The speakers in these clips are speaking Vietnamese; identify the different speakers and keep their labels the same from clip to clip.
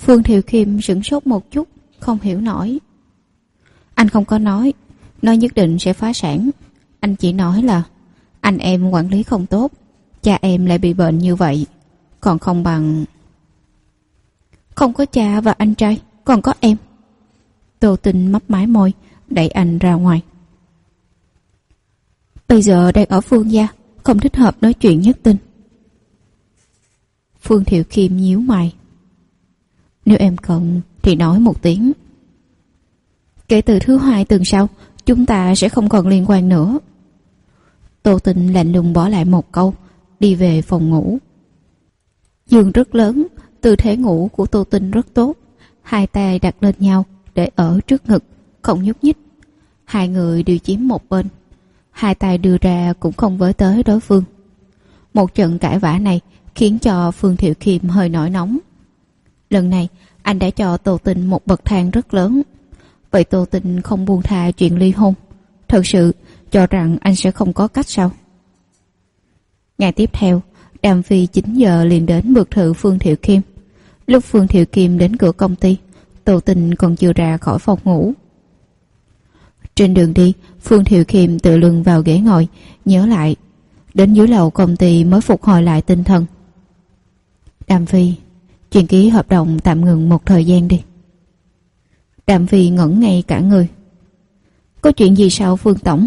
Speaker 1: Phương Thiệu Kim sửng sốt một chút, không hiểu nổi. Anh không có nói nhất định sẽ phá sản. Anh chỉ nói là anh em quản lý không tốt, cha em lại bị bệnh như vậy, còn không bằng... Không có cha và anh trai, còn có em. Tô Tinh mấp máy môi, đẩy anh ra ngoài. Bây giờ đang ở Phương gia, không thích hợp nói chuyện nhất Tinh. Phương Thiệu Kim nhíu mày. Nếu em cần thì nói một tiếng. Kể từ thứ hai tuần sau, chúng ta sẽ không còn liên quan nữa. Tô Tinh lạnh lùng bỏ lại một câu, đi về phòng ngủ. Giường rất lớn, tư thế ngủ của Tô Tinh rất tốt. Hai tay đặt lên nhau để ở trước ngực, không nhúc nhích. Hai người đều chiếm một bên. Hai tay đưa ra cũng không với tới đối phương. Một trận cãi vã này khiến cho Phương Thiệu Kim hơi nổi nóng. Lần này anh đã cho Tô Tinh một bậc thang rất lớn. Vậy Tô Tinh không buông tha chuyện ly hôn, thật sự cho rằng anh sẽ không có cách sao? Ngày tiếp theo, Đàm Phi 9 giờ liền đến biệt thự Phương Thiệu Kim. Lúc Phương Thiệu Kim đến cửa công ty, Tô Tinh còn chưa ra khỏi phòng ngủ. Trên đường đi, Phương Thiệu Kim tựa lưng vào ghế ngồi, nhớ lại. Đến dưới lầu công ty mới phục hồi lại tinh thần. Đàm Phi, chuyện ký hợp đồng tạm ngừng một thời gian đi. Đàm Phi ngẩn ngay cả người. Có chuyện gì sao Phương Tổng?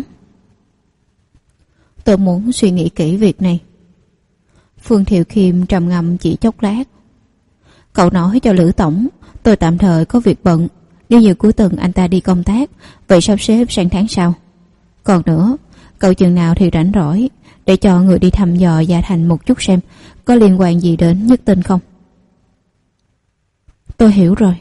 Speaker 1: Tôi muốn suy nghĩ kỹ việc này. Phương Thiệu Kim trầm ngâm chỉ chốc lát. Cậu nói cho Lữ Tổng, tôi tạm thời có việc bận. Nếu như cuối tuần anh ta đi công tác, vậy sắp xếp sang tháng sau. Còn nữa, cậu chừng nào thì rảnh rỗi, để cho người đi thăm dò Gia Thành một chút xem có liên quan gì đến Nhất Tinh không. Tôi hiểu rồi.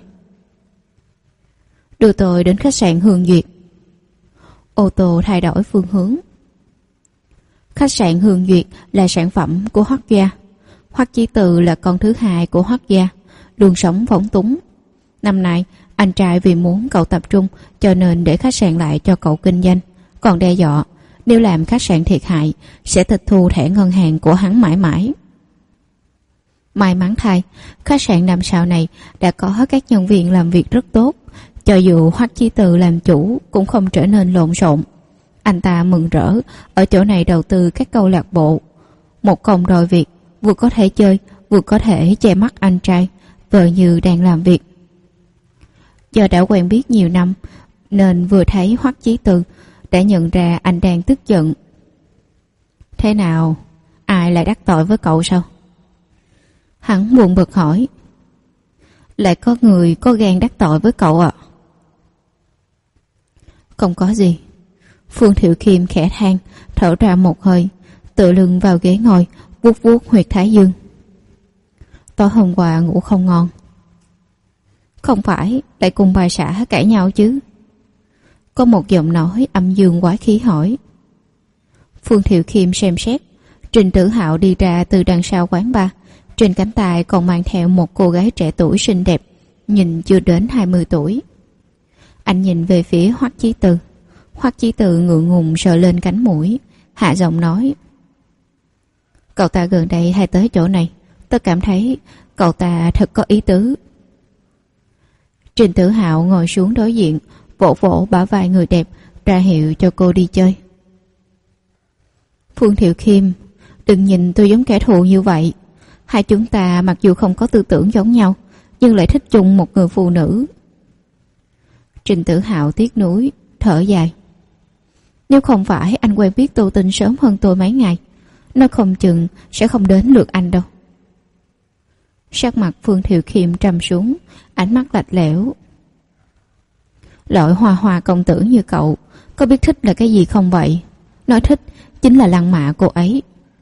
Speaker 1: Đưa tôi đến khách sạn Hương Duyệt. Ô tô thay đổi phương hướng. Khách sạn Hương Duyệt là sản phẩm của Hoắc gia. Hoắc Chí Từ là con thứ hai của Hoắc gia, luôn sống phóng túng. Năm nay anh trai vì muốn cậu tập trung cho nên để khách sạn lại cho cậu kinh doanh, còn đe dọa nếu làm khách sạn thiệt hại sẽ tịch thu thẻ ngân hàng của hắn mãi mãi. May mắn thay, khách sạn 5 sao này đã có các nhân viên làm việc rất tốt, cho dù Hoắc Chí Từ làm chủ cũng không trở nên lộn xộn. Anh ta mừng rỡ ở chỗ này đầu tư các câu lạc bộ, một công đôi việc, vừa có thể chơi vừa có thể che mắt anh trai, vợ như đang làm việc. Do đã quen biết nhiều năm nên vừa thấy Hoắc Chí Từ đã nhận ra anh đang tức giận. Thế nào, ai lại đắc tội với cậu sao? Hắn buồn bực hỏi. Lại có người có gan đắc tội với cậu ạ? Không có gì. Phương Thiệu Kim khẽ than, thở ra một hơi, tựa lưng vào ghế ngồi, vuốt vuốt huyệt thái dương. Tối hôm qua ngủ không ngon. Không phải lại cùng bà xã cãi nhau chứ? Có một giọng nói âm dương quái khí hỏi. Phương Thiệu Kim xem xét. Trình Tử Hạo đi ra từ đằng sau quán bar, trên cánh tay còn mang theo một cô gái trẻ tuổi xinh đẹp, nhìn chưa đến 20 tuổi. Anh nhìn về phía Hoắc Chí Từ. Hoắc Chí Từ ngượng ngùng sờ lên cánh mũi, hạ giọng nói. Cậu ta gần đây hay tới chỗ này, tôi cảm thấy cậu ta thật có ý tứ. Trình Tử Hạo ngồi xuống đối diện, vỗ vỗ bả vai người đẹp, ra hiệu cho cô đi chơi. Phương Thiệu Kim, đừng nhìn tôi giống kẻ thù như vậy. Hai chúng ta mặc dù không có tư tưởng giống nhau, nhưng lại thích chung một người phụ nữ. Trình Tử Hạo tiếc nuối, thở dài. Nếu không phải anh quen biết Tô Tinh sớm hơn tôi mấy ngày, nó không chừng sẽ không đến lượt anh đâu. Sắc mặt Phương Thiệu Kim trầm xuống, ánh mắt lạnh lẽo. Loại hoa hoa công tử như cậu có biết thích là cái gì không vậy? Nói thích chính là lăng mạ cô ấy.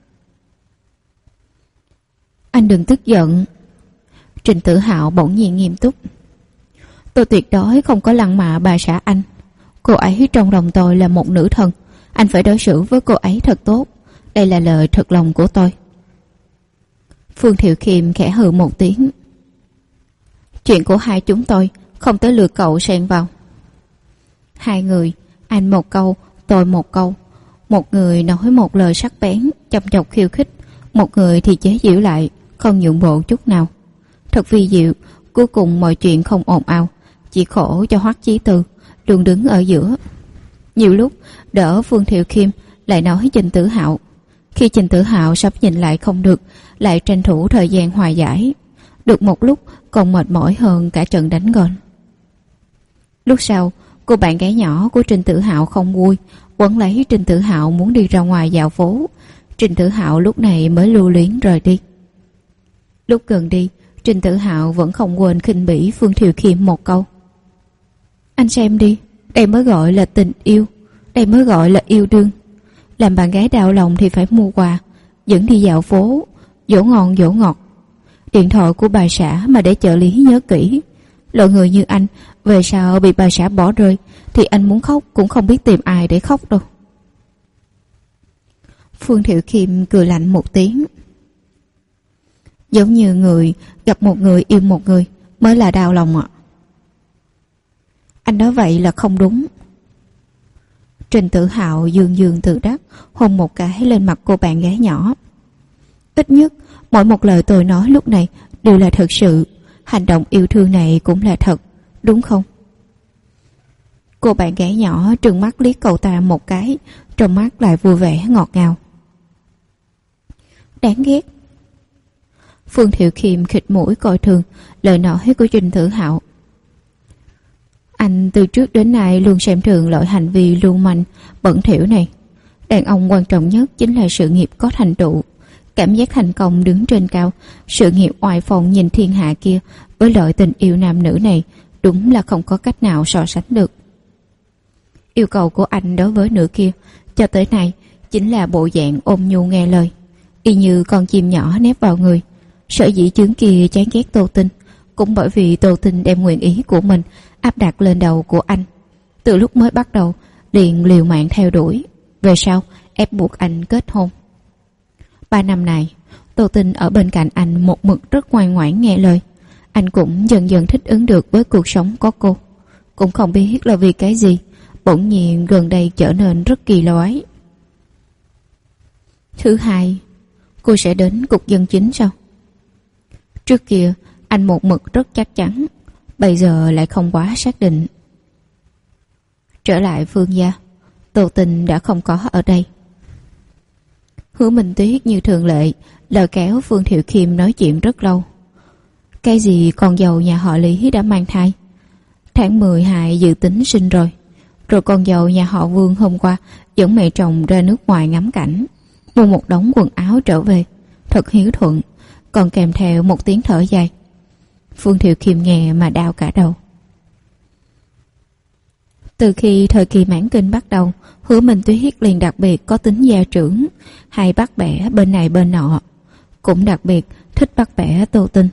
Speaker 1: Anh đừng tức giận. Trình Tử Hạo bỗng nhiên nghiêm túc. Tôi tuyệt đối không có lăng mạ bà xã anh. Cô ấy trong lòng tôi là một nữ thần. Anh phải đối xử với cô ấy thật tốt. Đây là lời thật lòng của tôi. Phương Thiệu Kim khẽ hừ một tiếng. Chuyện của hai chúng tôi không tới lượt cậu xen vào. Hai người, anh một câu, tôi một câu. Một người nói một lời sắc bén, châm chọc khiêu khích, một người thì chế giễu lại, không nhượng bộ chút nào. Thật vi diệu, Cuối cùng mọi chuyện không ồn ào, chỉ khổ cho Hoắc Chí Từ luôn đứng ở giữa. Nhiều lúc đỡ Phương Thiệu Khiêm lại nói Trình Tử Hạo. Khi Trình Tử Hạo sắp nhìn lại không được, lại tranh thủ thời gian hòa giải. Được một lúc còn mệt mỏi hơn cả trận đánh gôn. Lúc sau, cô bạn gái nhỏ của Trình Tử Hạo không vui, quấn lấy Trình Tử Hạo muốn đi ra ngoài dạo phố. Trình Tử Hạo lúc này mới lưu luyến rời đi. Lúc gần đi, Trình Tử Hạo vẫn không quên khinh bỉ Phương Thiệu Khiêm một câu. Anh xem đi, đây mới gọi là tình yêu, đây mới gọi là yêu đương. Làm bạn gái đau lòng thì phải mua quà, dẫn đi dạo phố, dỗ ngon dỗ ngọt. Điện thoại của bà xã mà để trợ lý nhớ kỹ. Loại người như anh, về sau bị bà xã bỏ rơi thì anh muốn khóc cũng không biết tìm ai để khóc đâu. Phương Thiệu Khiêm cười lạnh một tiếng. Giống như người gặp một người yêu một người mới là đau lòng ạ. Anh nói vậy là không đúng. Trình Tử Hạo dương dương tự đắc hôn một cái lên mặt cô bạn gái nhỏ. Ít nhất mỗi một lời tôi nói lúc này đều là thật sự. Hành động yêu thương này cũng là thật, đúng không? Cô bạn gái nhỏ trừng mắt liếc cậu ta một cái, trong mắt lại vui vẻ ngọt ngào. Đáng ghét. Phương Thiệu Khiêm khịt mũi coi thường lời nói của Trình Tử Hạo. Anh từ trước đến nay luôn xem thường loại hành vi lưu manh, bẩn thỉu này. Đàn ông quan trọng nhất chính là sự nghiệp có thành tựu, cảm giác thành công đứng trên cao, sự nghiệp oai phong nhìn thiên hạ kia với loại tình yêu nam nữ này đúng là không có cách nào so sánh được. Yêu cầu của anh đối với nữ kia cho tới nay chính là bộ dạng ôm nhu nghe lời, y như con chim nhỏ nép vào người. Sở dĩ chướng kia chán ghét Tô Tinh cũng bởi vì Tô Tinh đem nguyện ý của mình áp đặt lên đầu của anh. Từ lúc mới bắt đầu liền liều mạng theo đuổi, về sau ép buộc anh kết hôn. 3 năm này Tô Tinh ở bên cạnh anh một mực rất ngoan ngoãn nghe lời. Anh cũng dần dần thích ứng được với cuộc sống có cô. Cũng không biết là vì cái gì, bỗng nhiên gần đây trở nên rất kỳ quái. Thứ hai, cô sẽ đến cục dân chính sao? Trước kia anh một mực rất chắc chắn, bây giờ lại không quá xác định. Trở lại Phương gia, Tô Tinh đã không có ở đây. Hứa Minh Tuyết như thường lệ lôi kéo Phương Thiệu Khiêm nói chuyện rất lâu. Cái gì con dâu nhà họ Lý đã mang thai, tháng 12 dự tính sinh rồi. Rồi con dâu nhà họ Vương hôm qua dẫn mẹ chồng ra nước ngoài ngắm cảnh, mua một đống quần áo trở về, thật hiếu thuận, còn kèm theo một tiếng thở dài. Phương Thiệu Khiêm nghe mà đau cả đầu. Từ khi thời kỳ mãn kinh bắt đầu, Hứa Minh Tuyết liền đặc biệt có tính gia trưởng, hay bắt bẻ bên này bên nọ, cũng đặc biệt thích bắt bẻ Tô Tinh.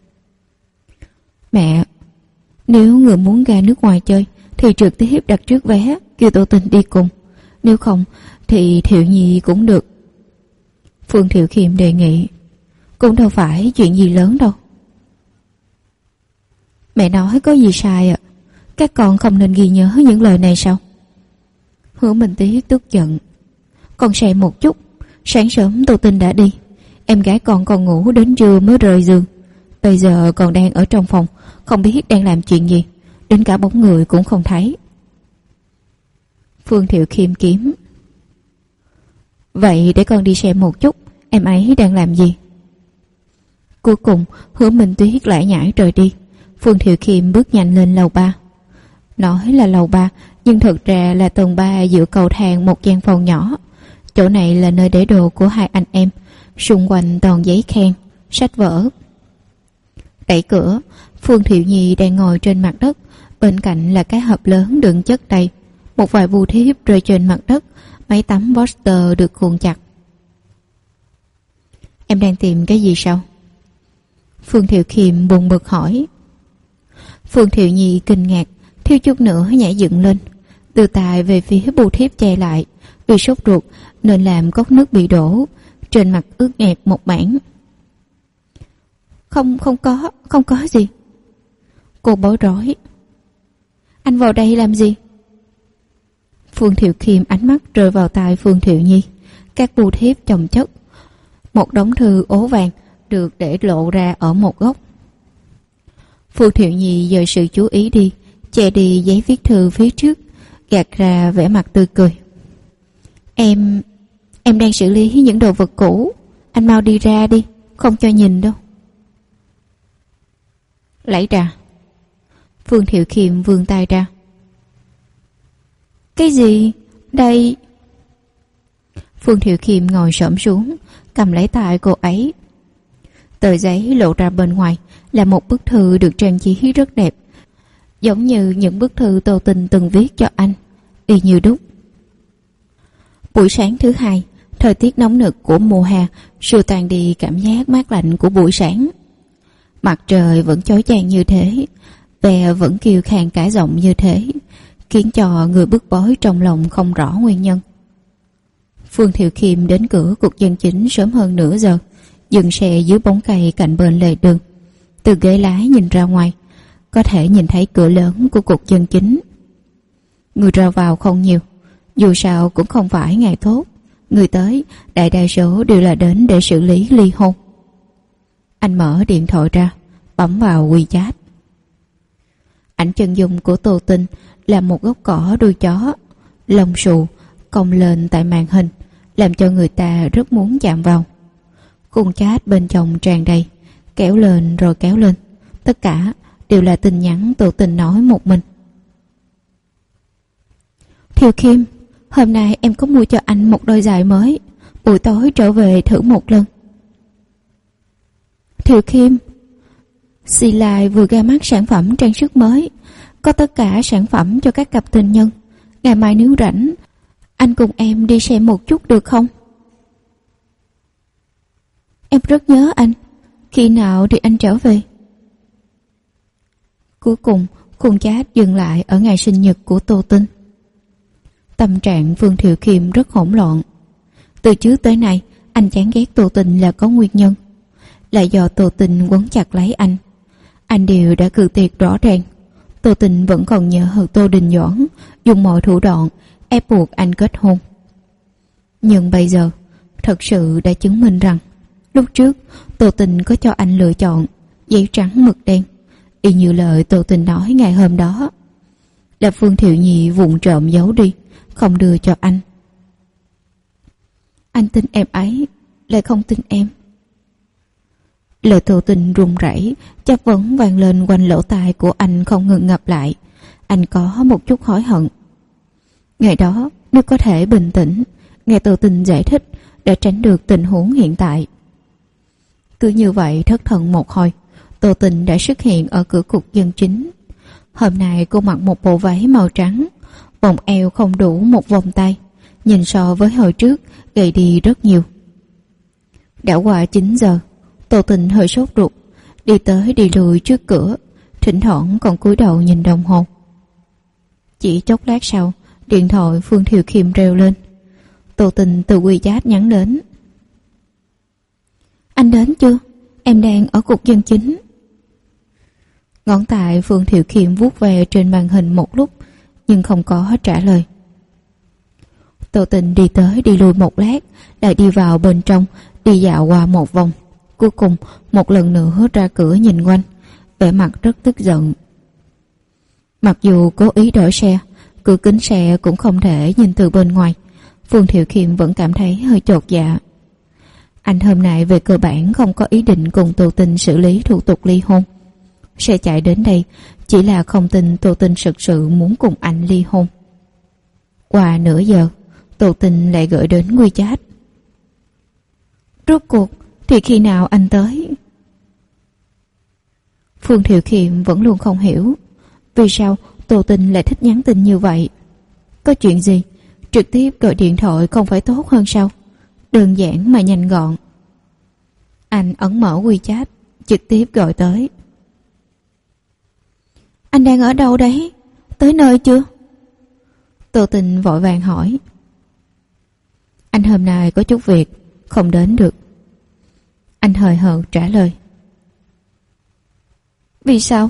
Speaker 1: Mẹ, nếu người muốn ra nước ngoài chơi thì trực tiếp đặt trước vé, kêu Tô Tinh đi cùng. Nếu không thì Thiệu Nhi cũng được. Phương Thiệu Khiêm đề nghị. Cũng đâu phải chuyện gì lớn đâu. Mẹ nói có gì sai ạ? Các con không nên ghi nhớ những lời này sao? Hứa Minh Tuyết tức giận. Con xem một chút, sáng sớm Tô Tinh đã đi, em gái con còn ngủ đến trưa mới rời giường. Bây giờ còn đang ở trong phòng, không biết đang làm chuyện gì, đến cả bóng người cũng không thấy. Phương Thiệu Khiêm kiếm. Vậy để con đi xem một chút, em ấy đang làm gì. Cuối cùng Hứa Minh Tuyết lại nhảy rời đi. Phương Thiệu Khiêm bước nhanh lên lầu 3. Nói là lầu 3, nhưng thực ra là tầng 3 giữa cầu thang một gian phòng nhỏ. Chỗ này là nơi để đồ của hai anh em, xung quanh toàn giấy khen, sách vở. Đẩy cửa, Phương Thiệu Nhi đang ngồi trên mặt đất, bên cạnh là cái hộp lớn đựng chất đầy, một vài bưu thiếp rơi trên mặt đất, mấy tấm poster được cuộn chặt. Em đang tìm cái gì sao? Phương Thiệu Khiêm buồn bực hỏi. Phương Thiệu Nhi kinh ngạc, thiếu chút nữa nhảy dựng lên, từ tài về phía bưu thiếp che lại, vì sốt ruột nên làm cốc nước bị đổ, trên mặt ướt nhẹp một mảng. Không có gì. Cô bối rối. Anh vào đây làm gì? Phương Thiệu Khiêm ánh mắt rơi vào tai Phương Thiệu Nhi, các bưu thiếp chồng chất, một đống thư ố vàng được để lộ ra ở một góc. Phương Thiệu Nhi dời sự chú ý đi, che đi giấy viết thư phía trước, gạt ra vẻ mặt tươi cười. Em đang xử lý những đồ vật cũ. Anh mau đi ra đi, không cho nhìn đâu. Lấy ra. Phương Thiệu Khiêm vươn tay ra. Cái gì? Đây. Phương Thiệu Khiêm ngồi xổm xuống, cầm lấy tay cô ấy. Tờ giấy lộ ra bên ngoài là một bức thư được trang trí rất đẹp, giống như những bức thư Tô Tình từng viết cho anh, y như đúc. Buổi sáng thứ hai, thời tiết nóng nực của mùa hè xua tan đi cảm giác mát lạnh của buổi sáng. Mặt trời vẫn chói chang như thế, ve vẫn kêu khan cả giọng như thế, khiến cho người bức bối trong lòng không rõ nguyên nhân. Phương Thiệu Khiêm đến cửa cục dân chính sớm hơn nửa giờ, dừng xe dưới bóng cây cạnh bên lề đường. Từ ghế lái nhìn ra ngoài, có thể nhìn thấy cửa lớn của cục dân chính. Người ra vào không nhiều, dù sao cũng không phải ngày tốt. Người tới đại đa số đều là đến để xử lý ly hôn. Anh mở điện thoại ra, bấm vào WeChat. Ảnh chân dung của Tô Tình là một gốc cỏ đuôi chó, lông xù cong lên tại màn hình, làm cho người ta rất muốn chạm vào. Khung chat bên trong tràn đầy, kéo lên rồi kéo lên, tất cả đều là tin nhắn Tô Tình nói một mình. Thiệu Khiêm, hôm nay em có mua cho anh một đôi giày mới, buổi tối trở về thử một lần. Thiệu Khiêm, Silai vừa ra mắt sản phẩm trang sức mới, có tất cả sản phẩm cho các cặp tình nhân. Ngày mai nếu rảnh, anh cùng em đi xem một chút được không? Em rất nhớ anh, khi nào thì anh trở về? Cuối cùng, khung chat dừng lại ở ngày sinh nhật của Tô Tình. Tâm trạng Phương Thiệu Khiêm rất hỗn loạn. Từ trước tới nay, anh chán ghét Tô Tình là có nguyên nhân, là do Tô Tình quấn chặt lấy anh. Anh đều đã cự tuyệt rõ ràng. Tô Tình vẫn còn nhớ hơn Tô Đình Doãn dùng mọi thủ đoạn ép buộc anh kết hôn. Nhưng bây giờ, thật sự đã chứng minh rằng lúc trước Tô Tình có cho anh lựa chọn giấy trắng mực đen, y như lời Tô Tình nói ngày hôm đó, là Phương Thiệu Nhi vụng trộm giấu đi, không đưa cho anh. Anh tin em ấy, lại không tin em. Lời Tô Tình run rẩy, chất vấn vang lên quanh lỗ tai của anh không ngừng ngập lại. Anh có một chút hối hận. Ngày đó, nếu có thể bình tĩnh, nghe Tô Tình giải thích để tránh được tình huống hiện tại. Cứ như vậy thất thần một hồi, Tô Tình đã xuất hiện ở cửa cục dân chính. Hôm nay cô mặc một bộ váy màu trắng, vòng eo không đủ một vòng tay, nhìn so với hồi trước gầy đi rất nhiều. Đã qua 9 giờ, Tô Tình hơi sốt ruột, đi tới đi lui trước cửa, thỉnh thoảng còn cúi đầu nhìn đồng hồ. Chỉ chốc lát sau, điện thoại Phương Thiệu Khiêm reo lên. Tô Tình từ WeChat nhắn đến. Anh đến chưa? Em đang ở cục dân chính. Ngón tay Phương Thiệu Khiêm vuốt về trên màn hình một lúc, nhưng không có trả lời. Tô Tình đi tới đi lui một lát, lại đi vào bên trong, đi dạo qua một vòng. Cuối cùng một lần nữa ra cửa nhìn quanh, vẻ mặt rất tức giận. Mặc dù cố ý đổi xe, cửa kính xe cũng không thể nhìn từ bên ngoài, Phương Thiệu Khiêm vẫn cảm thấy hơi chột dạ. Anh hôm nay về cơ bản không có ý định cùng Tô Tình xử lý thủ tục ly hôn. Sẽ chạy đến đây chỉ là không tin Tô Tình thực sự muốn cùng anh ly hôn. Qua nửa giờ, Tô Tình lại gửi đến WeChat. Rốt cuộc thì khi nào anh tới? Phương Thiệu Khiêm vẫn luôn không hiểu vì sao Tô Tình lại thích nhắn tin như vậy. Có chuyện gì trực tiếp gọi điện thoại không phải tốt hơn sao? Đơn giản mà nhanh gọn. Anh ấn mở WeChat, trực tiếp gọi tới. Anh đang ở đâu đấy? Tới nơi chưa? Tô Tình vội vàng hỏi. Anh hôm nay có chút việc, không đến được. Anh hời hợt trả lời. Vì sao?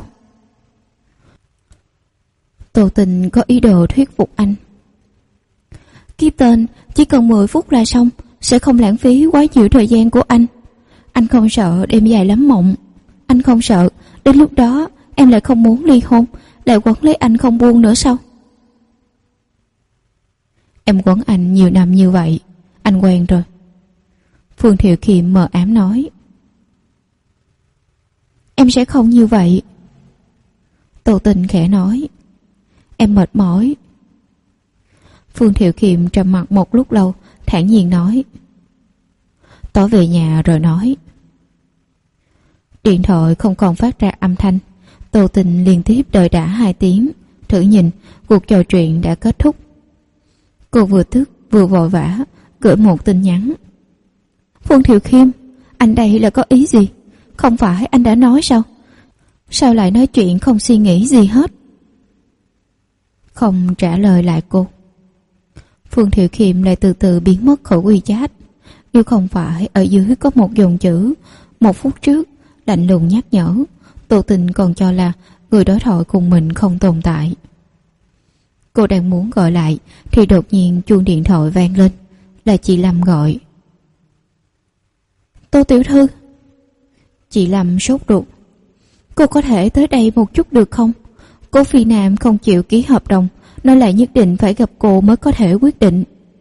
Speaker 1: Tô Tình có ý đồ thuyết phục anh. Kiếp tên, chỉ cần 10 phút là xong, sẽ không lãng phí quá nhiều thời gian của anh. Anh không sợ đêm dài lắm mộng. Anh không sợ đến lúc đó em lại không muốn ly hôn, lại quấn lấy anh không buông nữa sao? Em quấn anh nhiều năm như vậy, anh quen rồi. Phương Thiệu Kiệm mờ ám nói. Em sẽ không như vậy. Tô Tình khẽ nói. Em mệt mỏi. Phương Thiệu Kiệm trầm mặc một lúc lâu, thản nhiên nói. Tối về nhà rồi nói. Điện thoại không còn phát ra âm thanh. Tô Tình liên tiếp đợi đã 2 tiếng. Thử nhìn, cuộc trò chuyện đã kết thúc. Cô vừa tức vừa vội vã gửi một tin nhắn. Phương Thiệu Khiêm, anh đây là có ý gì? Không phải anh đã nói sao? Sao lại nói chuyện không suy nghĩ gì hết? Không trả lời lại cô, Phương Thiệu Khiêm lại từ từ biến mất khỏi WeChat. Nếu không phải ở dưới có một dòng chữ 1 phút trước lạnh lùng nhắc nhở, Tô Tình còn cho là người đối thoại cùng mình không tồn tại. Cô đang muốn gọi lại thì đột nhiên chuông điện thoại vang lên. Là chị Lâm gọi. Tô tiểu thư. Chị Lâm sốt ruột. Cô có thể tới đây một chút được không? Cố Phi Nam không chịu ký hợp đồng, nói là nhất định phải gặp cô mới có thể quyết định.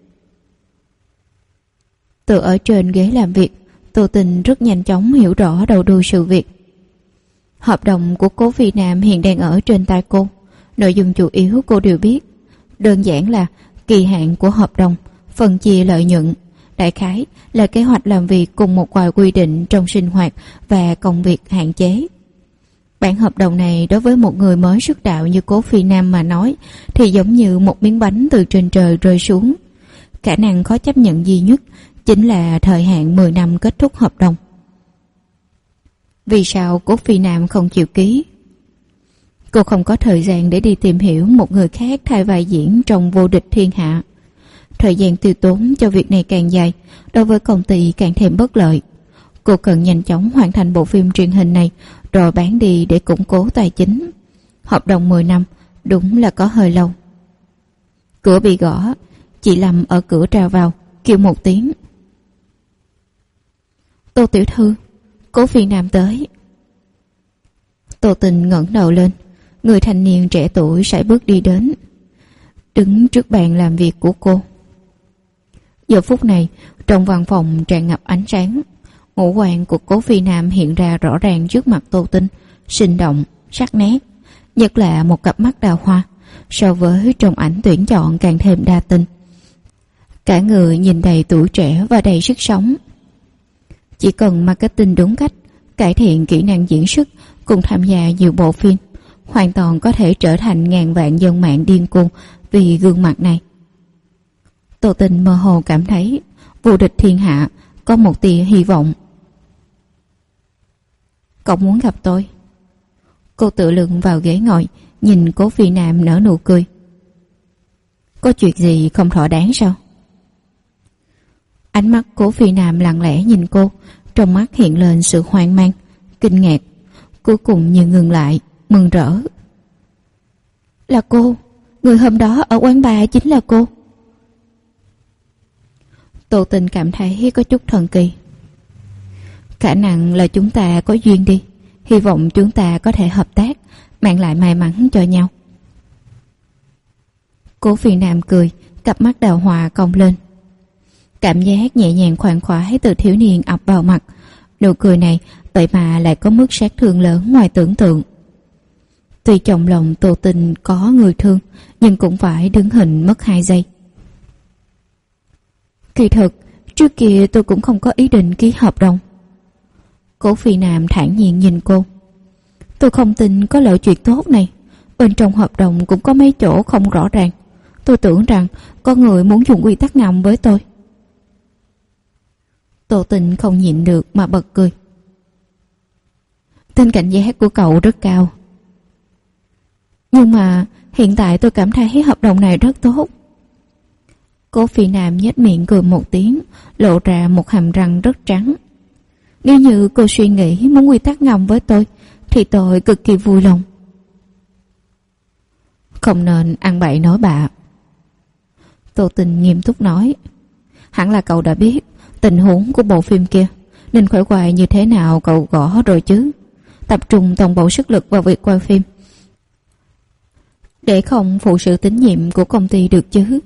Speaker 1: Từ ở trên ghế làm việc, Tô Tình rất nhanh chóng hiểu rõ đầu đuôi sự việc. Hợp đồng của Cố Phi Nam hiện đang ở trên tay cô. Nội dung chủ yếu cô đều biết. Đơn giản là kỳ hạn của hợp đồng, phần chia lợi nhuận, đại khái là kế hoạch làm việc cùng một vài quy định trong sinh hoạt và công việc hạn chế. Bản hợp đồng này đối với một người mới xuất đạo như Cố Phi Nam mà nói thì giống như một miếng bánh từ trên trời rơi xuống. Khả năng khó chấp nhận duy nhất chính là thời hạn 10 năm kết thúc hợp đồng. Vì sao Cố Phi Nam không chịu ký? Cô không có thời gian để đi tìm hiểu một người khác thay vai diễn trong Vô Địch Thiên Hạ. Thời gian tiêu tốn cho việc này càng dài, đối với công ty càng thêm bất lợi. Cô cần nhanh chóng hoàn thành bộ phim truyền hình này rồi bán đi để củng cố tài chính. Hợp đồng 10 năm đúng là có hơi lâu. Cửa bị gõ, chị Lâm ở cửa ra vào, kêu một tiếng. Tô tiểu thư, Cố Phi Nam tới. Tô Tình ngẩng đầu lên, người thanh niên trẻ tuổi sải bước đi đến, đứng trước bàn làm việc của cô. Giờ phút này, trong văn phòng tràn ngập ánh sáng. Ngũ quan của Cố Phi Nam hiện ra rõ ràng trước mặt Tô Tình, sinh động, sắc nét, nhất là một cặp mắt đào hoa, so với trong ảnh tuyển chọn càng thêm đa tình. Cả người nhìn đầy tuổi trẻ và đầy sức sống. Chỉ cần marketing đúng cách, cải thiện kỹ năng diễn xuất cùng tham gia nhiều bộ phim, hoàn toàn có thể trở thành ngàn vạn dân mạng điên cuồng vì gương mặt này. Tô Tình mơ hồ cảm thấy Vô Địch Thiên Hạ có một tia hy vọng. Cậu muốn gặp tôi? Cô tựa lưng vào ghế ngồi, nhìn Cố Phi Nam nở nụ cười. Có chuyện gì không thỏa đáng sao? Ánh mắt Cố Phi Nam lặng lẽ nhìn cô, trong mắt hiện lên sự hoang mang, kinh ngạc, cuối cùng như ngừng lại, mừng rỡ. Là cô, người hôm đó ở quán bar chính là cô. Tô Tình cảm thấy có chút thần kỳ. Khả năng là chúng ta có duyên đi, hy vọng chúng ta có thể hợp tác, mang lại may mắn cho nhau. Cố Phi Nam cười, cặp mắt đào hoa cong lên. Cảm giác nhẹ nhàng khoan khoái từ thiếu niên ập vào mặt. Nụ cười này vậy mà lại có mức sát thương lớn ngoài tưởng tượng. Tuy trong lòng Tô Tình có người thương, nhưng cũng phải đứng hình mất 2 giây. Kỳ thực, trước kia tôi cũng không có ý định ký hợp đồng. Cố Phi Nam thản nhiên nhìn cô. Tôi không tin có loại chuyện tốt này. Bên trong hợp đồng cũng có mấy chỗ không rõ ràng. Tôi tưởng rằng có người muốn dùng quy tắc ngầm với tôi. Tô Tình không nhịn được mà bật cười. Tên cảnh giác của cậu rất cao. Nhưng mà hiện tại tôi cảm thấy hợp đồng này rất tốt. Cố Phi Nam nhếch miệng cười một tiếng, lộ ra một hàm răng rất trắng. Nếu như cô suy nghĩ muốn quy tắc ngầm với tôi thì tôi cực kỳ vui lòng. Không nên ăn bậy nói bạ. Tô Tình nghiêm túc nói. Hẳn là cậu đã biết tình huống của bộ phim kia, nên khởi quại như thế nào cậu gõ rồi chứ. tập trung toàn bộ sức lực vào việc quay phim, để không phụ sự tín nhiệm của công ty được chứ?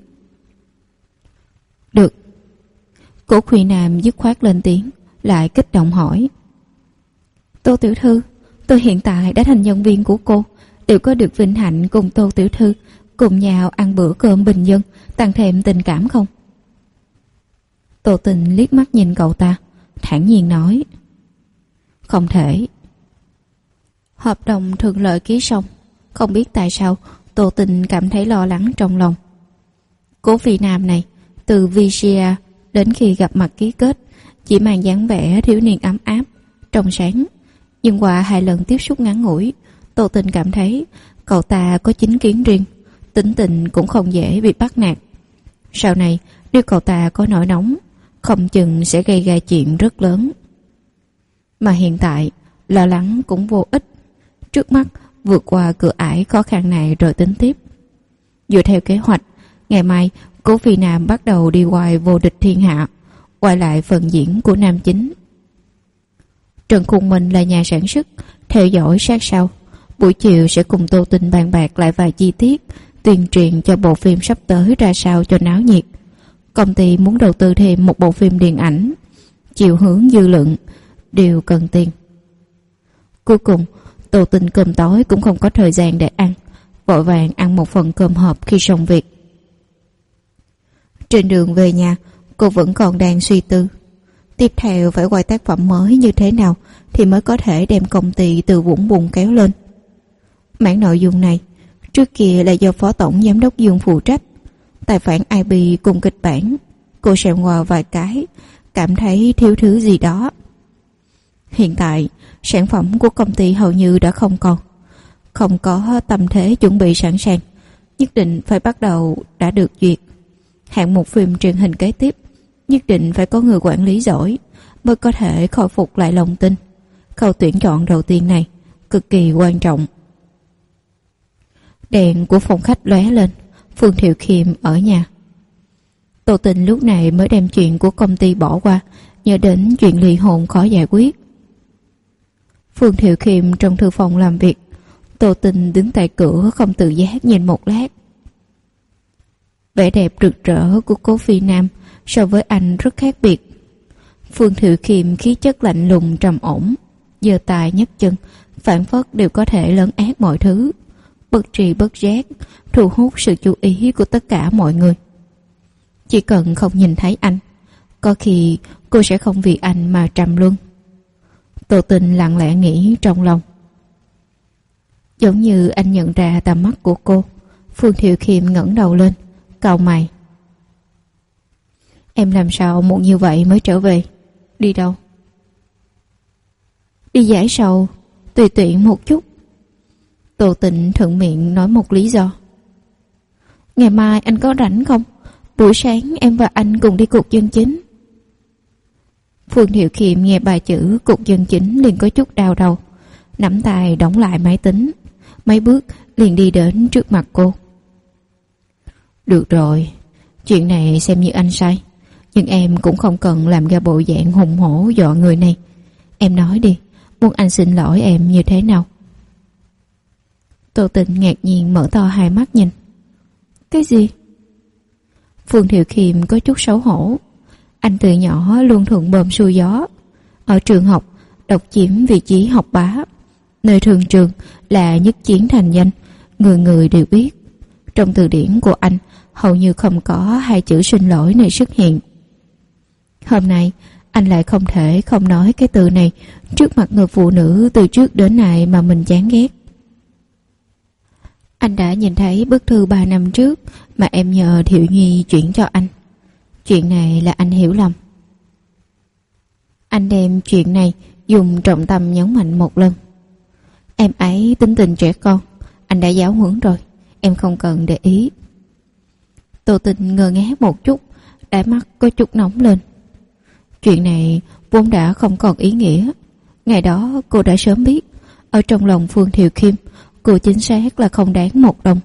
Speaker 1: Được. Cố Khuy Nam dứt khoát lên tiếng, lại kích động hỏi: Tô tiểu thư, tôi hiện tại đã thành nhân viên của cô, đều có được vinh hạnh cùng Tô tiểu thư cùng nhau ăn bữa cơm bình dân, tăng thêm tình cảm không? Tô Tình liếc mắt nhìn cậu ta, thản nhiên nói: Không thể. Hợp đồng thuận lợi ký xong, không biết tại sao Tô Tình cảm thấy lo lắng trong lòng. Cố Phi Nam này, từ Vigia đến khi gặp mặt ký kết, chỉ mang dáng vẻ thiếu niên ấm áp, trong sáng. Nhưng qua 2 lần tiếp xúc ngắn ngủi, Tô Tình cảm thấy cậu ta có chính kiến riêng, tính tình cũng không dễ bị bắt nạt. Sau này, nếu cậu ta có nổi nóng, không chừng sẽ gây ra chuyện rất lớn. Mà hiện tại, lo lắng cũng vô ích. Trước mắt, vượt qua cửa ải khó khăn này rồi tính tiếp. Dựa theo kế hoạch, ngày mai Cố Phi Nam bắt đầu đi quay Vô địch thiên hạ, quay lại phần diễn của nam chính. Trần Khung Minh là nhà sản xuất, theo dõi sát sao. Buổi chiều sẽ cùng Tô Tình bàn bạc lại vài chi tiết, tuyên truyền cho bộ phim sắp tới ra sao cho náo nhiệt. Công ty muốn đầu tư thêm một bộ phim điện ảnh, chiều hướng dư luận đều cần tiền. Cuối cùng, Tô Tình cơm tối cũng không có thời gian để ăn, vội vàng ăn một phần cơm hộp khi xong việc. Trên đường về nhà, cô vẫn còn đang suy tư. Tiếp theo phải quay tác phẩm mới như thế nào thì mới có thể đem công ty từ vũng bùn kéo lên. Mảng nội dung này, trước kia là do Phó Tổng Giám đốc Dương phụ trách. Tài khoản IP cùng kịch bản, cô xem qua vài cái, cảm thấy thiếu thứ gì đó. Hiện tại, sản phẩm của công ty hầu như đã không còn. Không có tâm thế chuẩn bị sẵn sàng, nhất định phải bắt đầu đã được duyệt. Hạng mục phim truyền hình kế tiếp, nhất định phải có người quản lý giỏi mới có thể khôi phục lại lòng tin. Khâu tuyển chọn đầu tiên này cực kỳ quan trọng. Đèn của phòng khách lóe lên, Phương Thiệu Khiêm ở nhà. Tô Tình lúc này mới đem chuyện của công ty bỏ qua, nhớ đến chuyện ly hôn khó giải quyết. Phương Thiệu Khiêm trong thư phòng làm việc, Tô Tình đứng tại cửa không tự giác nhìn một lát. Vẻ đẹp rực rỡ của Cố Phi Nam so với anh rất khác biệt. Phương Thiệu Khiêm khí chất lạnh lùng trầm ổn, giơ tay nhấc chân, phảng phất đều có thể lấn át mọi thứ, bất tri bất giác thu hút sự chú ý của tất cả mọi người. Chỉ cần không nhìn thấy anh, có khi cô sẽ không vì anh mà trầm luân. Tô Tình lặng lẽ nghĩ trong lòng. Giống như anh nhận ra tầm mắt của cô, Phương Thiệu Khiêm ngẩng đầu lên, cau mày. Em làm sao muộn như vậy mới trở về? Đi đâu? Đi giải sầu, tùy tiện một chút. Tô Tình thuận miệng nói một lý do. Ngày mai anh có rảnh không? Buổi sáng em và anh cùng đi Cục Dân Chính. Phương Thiệu Khiêm nghe ba chữ Cục Dân Chính liền có chút đau đầu, nắm tay đóng lại máy tính, mấy bước liền đi đến trước mặt cô. Được rồi, chuyện này xem như anh sai, nhưng em cũng không cần làm ra bộ dạng hùng hổ dọa người này. Em nói đi, muốn anh xin lỗi em như thế nào? Tô Tình ngạc nhiên mở to hai mắt nhìn. Cái gì? Phương Thiệu Khiêm có chút xấu hổ. Anh từ nhỏ luôn thuận bơm xuôi gió. Ở trường học, độc chiếm vị trí học bá. Nơi thường trường là nhất chiến thành danh, người người đều biết. Trong từ điển của anh, hầu như không có hai chữ xin lỗi này xuất hiện. Hôm nay, anh lại không thể không nói cái từ này trước mặt người phụ nữ từ trước đến nay mà mình chán ghét. Anh đã nhìn thấy bức thư 3 năm trước mà em nhờ Thiệu Nhi chuyển cho anh. Chuyện này là anh hiểu lầm. Anh đem chuyện này dùng trọng tâm nhấn mạnh một lần. Em ấy tính tình trẻ con, anh đã giáo huấn rồi, em không cần để ý. Tô Tình ngơ ngác một chút, đáy mắt có chút nóng lên. Chuyện này vốn đã không còn ý nghĩa. Ngày đó cô đã sớm biết, ở trong lòng Phương Thiệu Khiêm, cô chính xác là không đáng một đồng.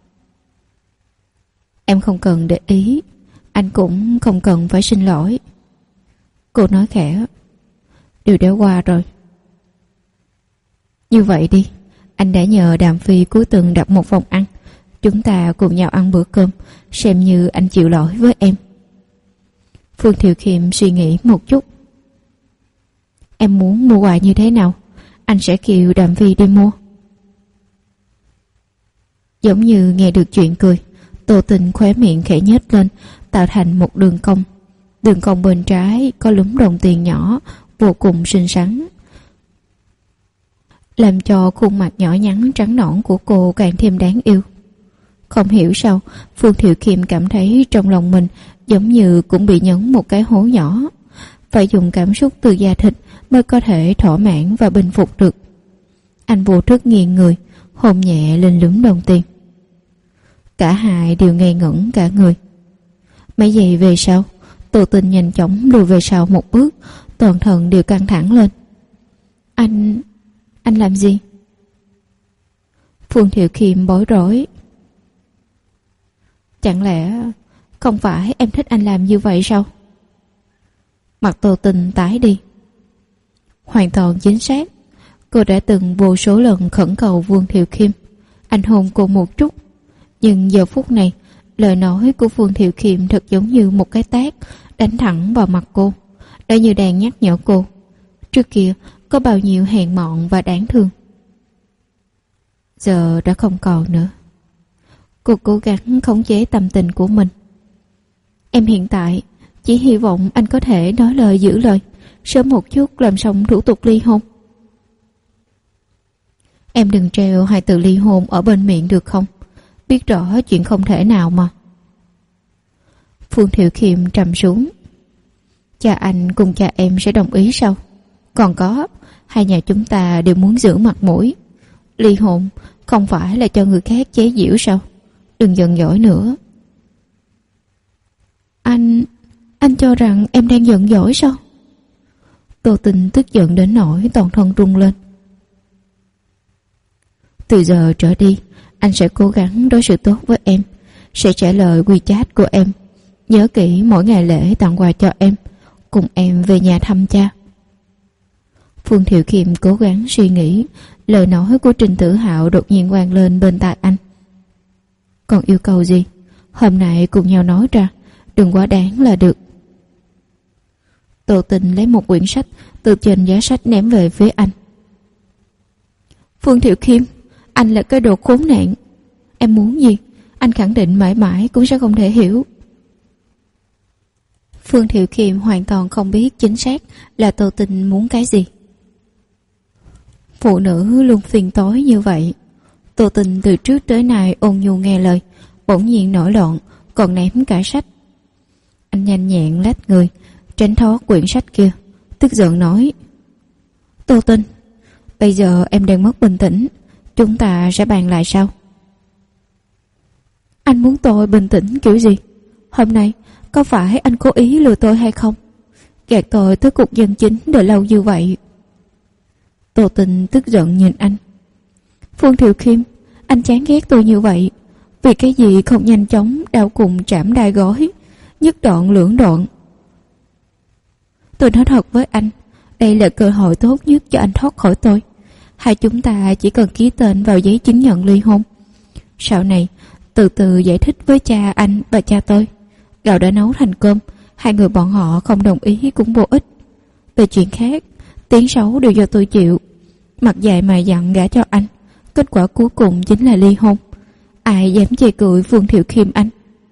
Speaker 1: Em không cần để ý, anh cũng không cần phải xin lỗi. Cô nói khẽ. Điều đã qua rồi. Như vậy đi, anh đã nhờ Đàm Phi cuối tuần đặt một phòng ăn. Chúng ta cùng nhau ăn bữa cơm, xem như anh chịu lỗi với em. Phương Thiệu Khiêm suy nghĩ một chút. Em muốn mua quà như thế nào? Anh sẽ kêu Đàm Phi đi mua. Giống như nghe được chuyện cười, Tô Tình khóe miệng khẽ nhếch lên, tạo thành một đường cong. Đường cong bên trái có lúm đồng tiền nhỏ, vô cùng xinh xắn, làm cho khuôn mặt nhỏ nhắn trắng nõn của cô càng thêm đáng yêu. Không hiểu sao, Phương Thiệu Khiêm cảm thấy trong lòng mình giống như cũng bị nhấn một cái hố nhỏ. Phải dùng cảm xúc từ da thịt mới có thể thỏa mãn và bình phục được. Anh vô thức nghiêng người, hôn nhẹ lên lúm đồng tiền. Cả hai đều ngây ngẩn cả người. Mấy giây về sau, Tô Tình nhanh chóng lùi về sau một bước, toàn thân đều căng thẳng lên. Anh làm gì? Phương Thiệu Khiêm bối rối. Chẳng lẽ không phải em thích anh làm như vậy sao? Mặt Tô Tình tái đi. Hoàn toàn chính xác. Cô đã từng vô số lần khẩn cầu Phương Thiệu Khiêm anh hôn cô một chút. Nhưng giờ phút này, lời nói của Phương Thiệu Khiêm thật giống như một cái tát đánh thẳng vào mặt cô, đã như đang nhắc nhở cô trước kia có bao nhiêu hèn mọn và đáng thương. Giờ đã không còn nữa. Cô cố gắng khống chế tâm tình của mình. Em hiện tại chỉ hy vọng anh có thể nói lời giữ lời, sớm một chút làm xong thủ tục ly hôn. Em đừng treo hai từ ly hôn ở bên miệng được không? Biết rõ chuyện không thể nào mà. Phương Thiệu Khiêm trầm xuống. Cha anh cùng cha em sẽ đồng ý sao? Còn có, hai nhà chúng ta đều muốn giữ mặt mũi. Ly hôn không phải là cho người khác chế giễu sao? Đừng giận dỗi nữa. Anh cho rằng em đang giận dỗi sao? Tô Tình tức giận đến nỗi toàn thân rung lên. Từ giờ trở đi, anh sẽ cố gắng đối xử tốt với em, sẽ trả lời WeChat của em, nhớ kỹ mỗi ngày lễ tặng quà cho em, cùng em về nhà thăm cha. Phương Thiệu Khiêm cố gắng suy nghĩ, lời nói của Trình Tử Hạo đột nhiên vang lên bên tai anh. Còn yêu cầu gì? Hôm nay cùng nhau nói ra, đừng quá đáng là được. Tô Tình lấy một quyển sách từ trên giá sách ném về phía anh. Phương Thiệu Khiêm, anh là cái đồ khốn nạn. Em muốn gì, anh khẳng định mãi mãi cũng sẽ không thể hiểu. Phương Thiệu Khiêm hoàn toàn không biết chính xác là Tô Tình muốn cái gì. Phụ nữ luôn phiền toái như vậy. Tô Tình từ trước tới nay ôn nhu nghe lời, bỗng nhiên nổi loạn, còn ném cả sách. Anh nhanh nhẹn lách người, tránh thoát quyển sách kia, tức giận nói: Tô Tình, bây giờ em đang mất bình tĩnh, chúng ta sẽ bàn lại sau. Anh muốn tôi bình tĩnh kiểu gì? Hôm nay có phải anh cố ý lừa tôi hay không? Gạt tôi tới cục dân chính đợi lâu như vậy. Tô Tình tức giận nhìn anh. Phương Thiệu Khiêm, anh chán ghét tôi như vậy, vì cái gì không nhanh chóng đao cùng trảm đai gói, nhất đoạn lưỡng đoạn. Tôi nói thật với anh, đây là cơ hội tốt nhất cho anh thoát khỏi tôi. Hai chúng ta chỉ cần ký tên vào giấy chứng nhận ly hôn. Sau này từ từ giải thích với cha anh và cha tôi. Gạo đã nấu thành cơm, hai người bọn họ không đồng ý cũng vô ích. Về chuyện khác, tiếng xấu đều do tôi chịu. Mặt dày mà dặn gả cho anh, kết quả cuối cùng chính là ly hôn. Ai dám chê cười Phương Thiệu Khiêm anh?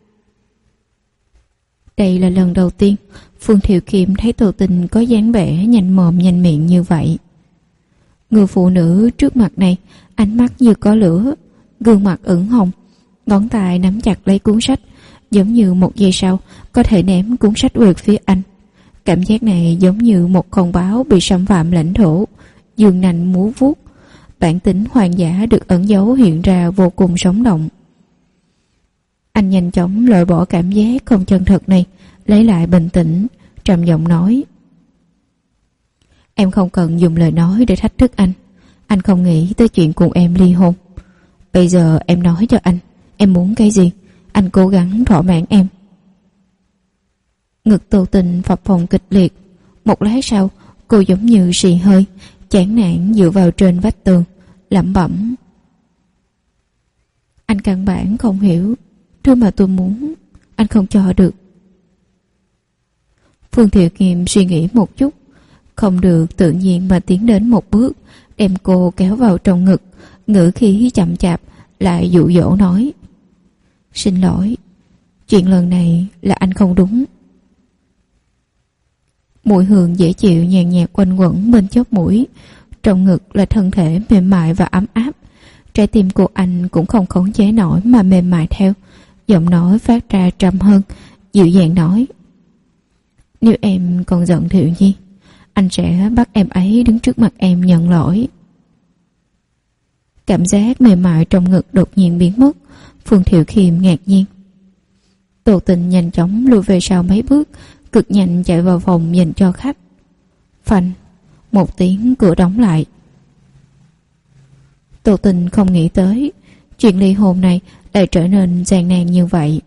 Speaker 1: Đây là lần đầu tiên Phương Thiệu Khiêm thấy Tô Tình có dáng vẻ nhanh mồm nhanh miệng như vậy. Người phụ nữ trước mặt này, ánh mắt như có lửa, gương mặt ửng hồng, ngón tay nắm chặt lấy cuốn sách, giống như một giây sau có thể ném cuốn sách về phía anh. Cảm giác này giống như một con báo bị xâm phạm lãnh thổ, dương nanh múa vuốt. Bản tính hoang dã được ẩn giấu hiện ra vô cùng sống động. Anh nhanh chóng loại bỏ cảm giác không chân thật này, lấy lại bình tĩnh, trầm giọng nói: Em không cần dùng lời nói để thách thức anh. Anh không nghĩ tới chuyện cùng em ly hôn. Bây giờ em nói cho anh, em muốn cái gì, anh cố gắng thỏa mãn em. Ngực Tô Tình phập phồng kịch liệt. Một lát sau, cô giống như xì hơi, chán nản dựa vào trên vách tường, lẩm bẩm: anh căn bản không hiểu, thứ mà tôi muốn anh không cho được. Phương Thiệu Kiệm suy nghĩ một chút, không được tự nhiên mà tiến đến một bước, đem cô kéo vào trong ngực, ngữ khí chậm chạp lại dụ dỗ nói: xin lỗi, chuyện lần này là anh không đúng. Mùi hương dễ chịu nhàn nhạt quanh quẩn bên chóp mũi, trong ngực là thân thể mềm mại và ấm áp. Trái tim của anh cũng không khống chế nổi mà mềm mại theo, giọng nói phát ra trầm hơn, dịu dàng nói: nếu em còn giận Thiệu Nhi, anh sẽ bắt em ấy đứng trước mặt em nhận lỗi. Cảm giác mềm mại trong ngực đột nhiên biến mất. Phương Thiệu Khiêm ngạc nhiên. Tô Tình nhanh chóng lùi về sau mấy bước, cực nhanh chạy vào phòng dành cho khách. Phanh, một tiếng cửa đóng lại. Tô Tình không nghĩ tới chuyện ly hôn này lại trở nên gian nan như vậy.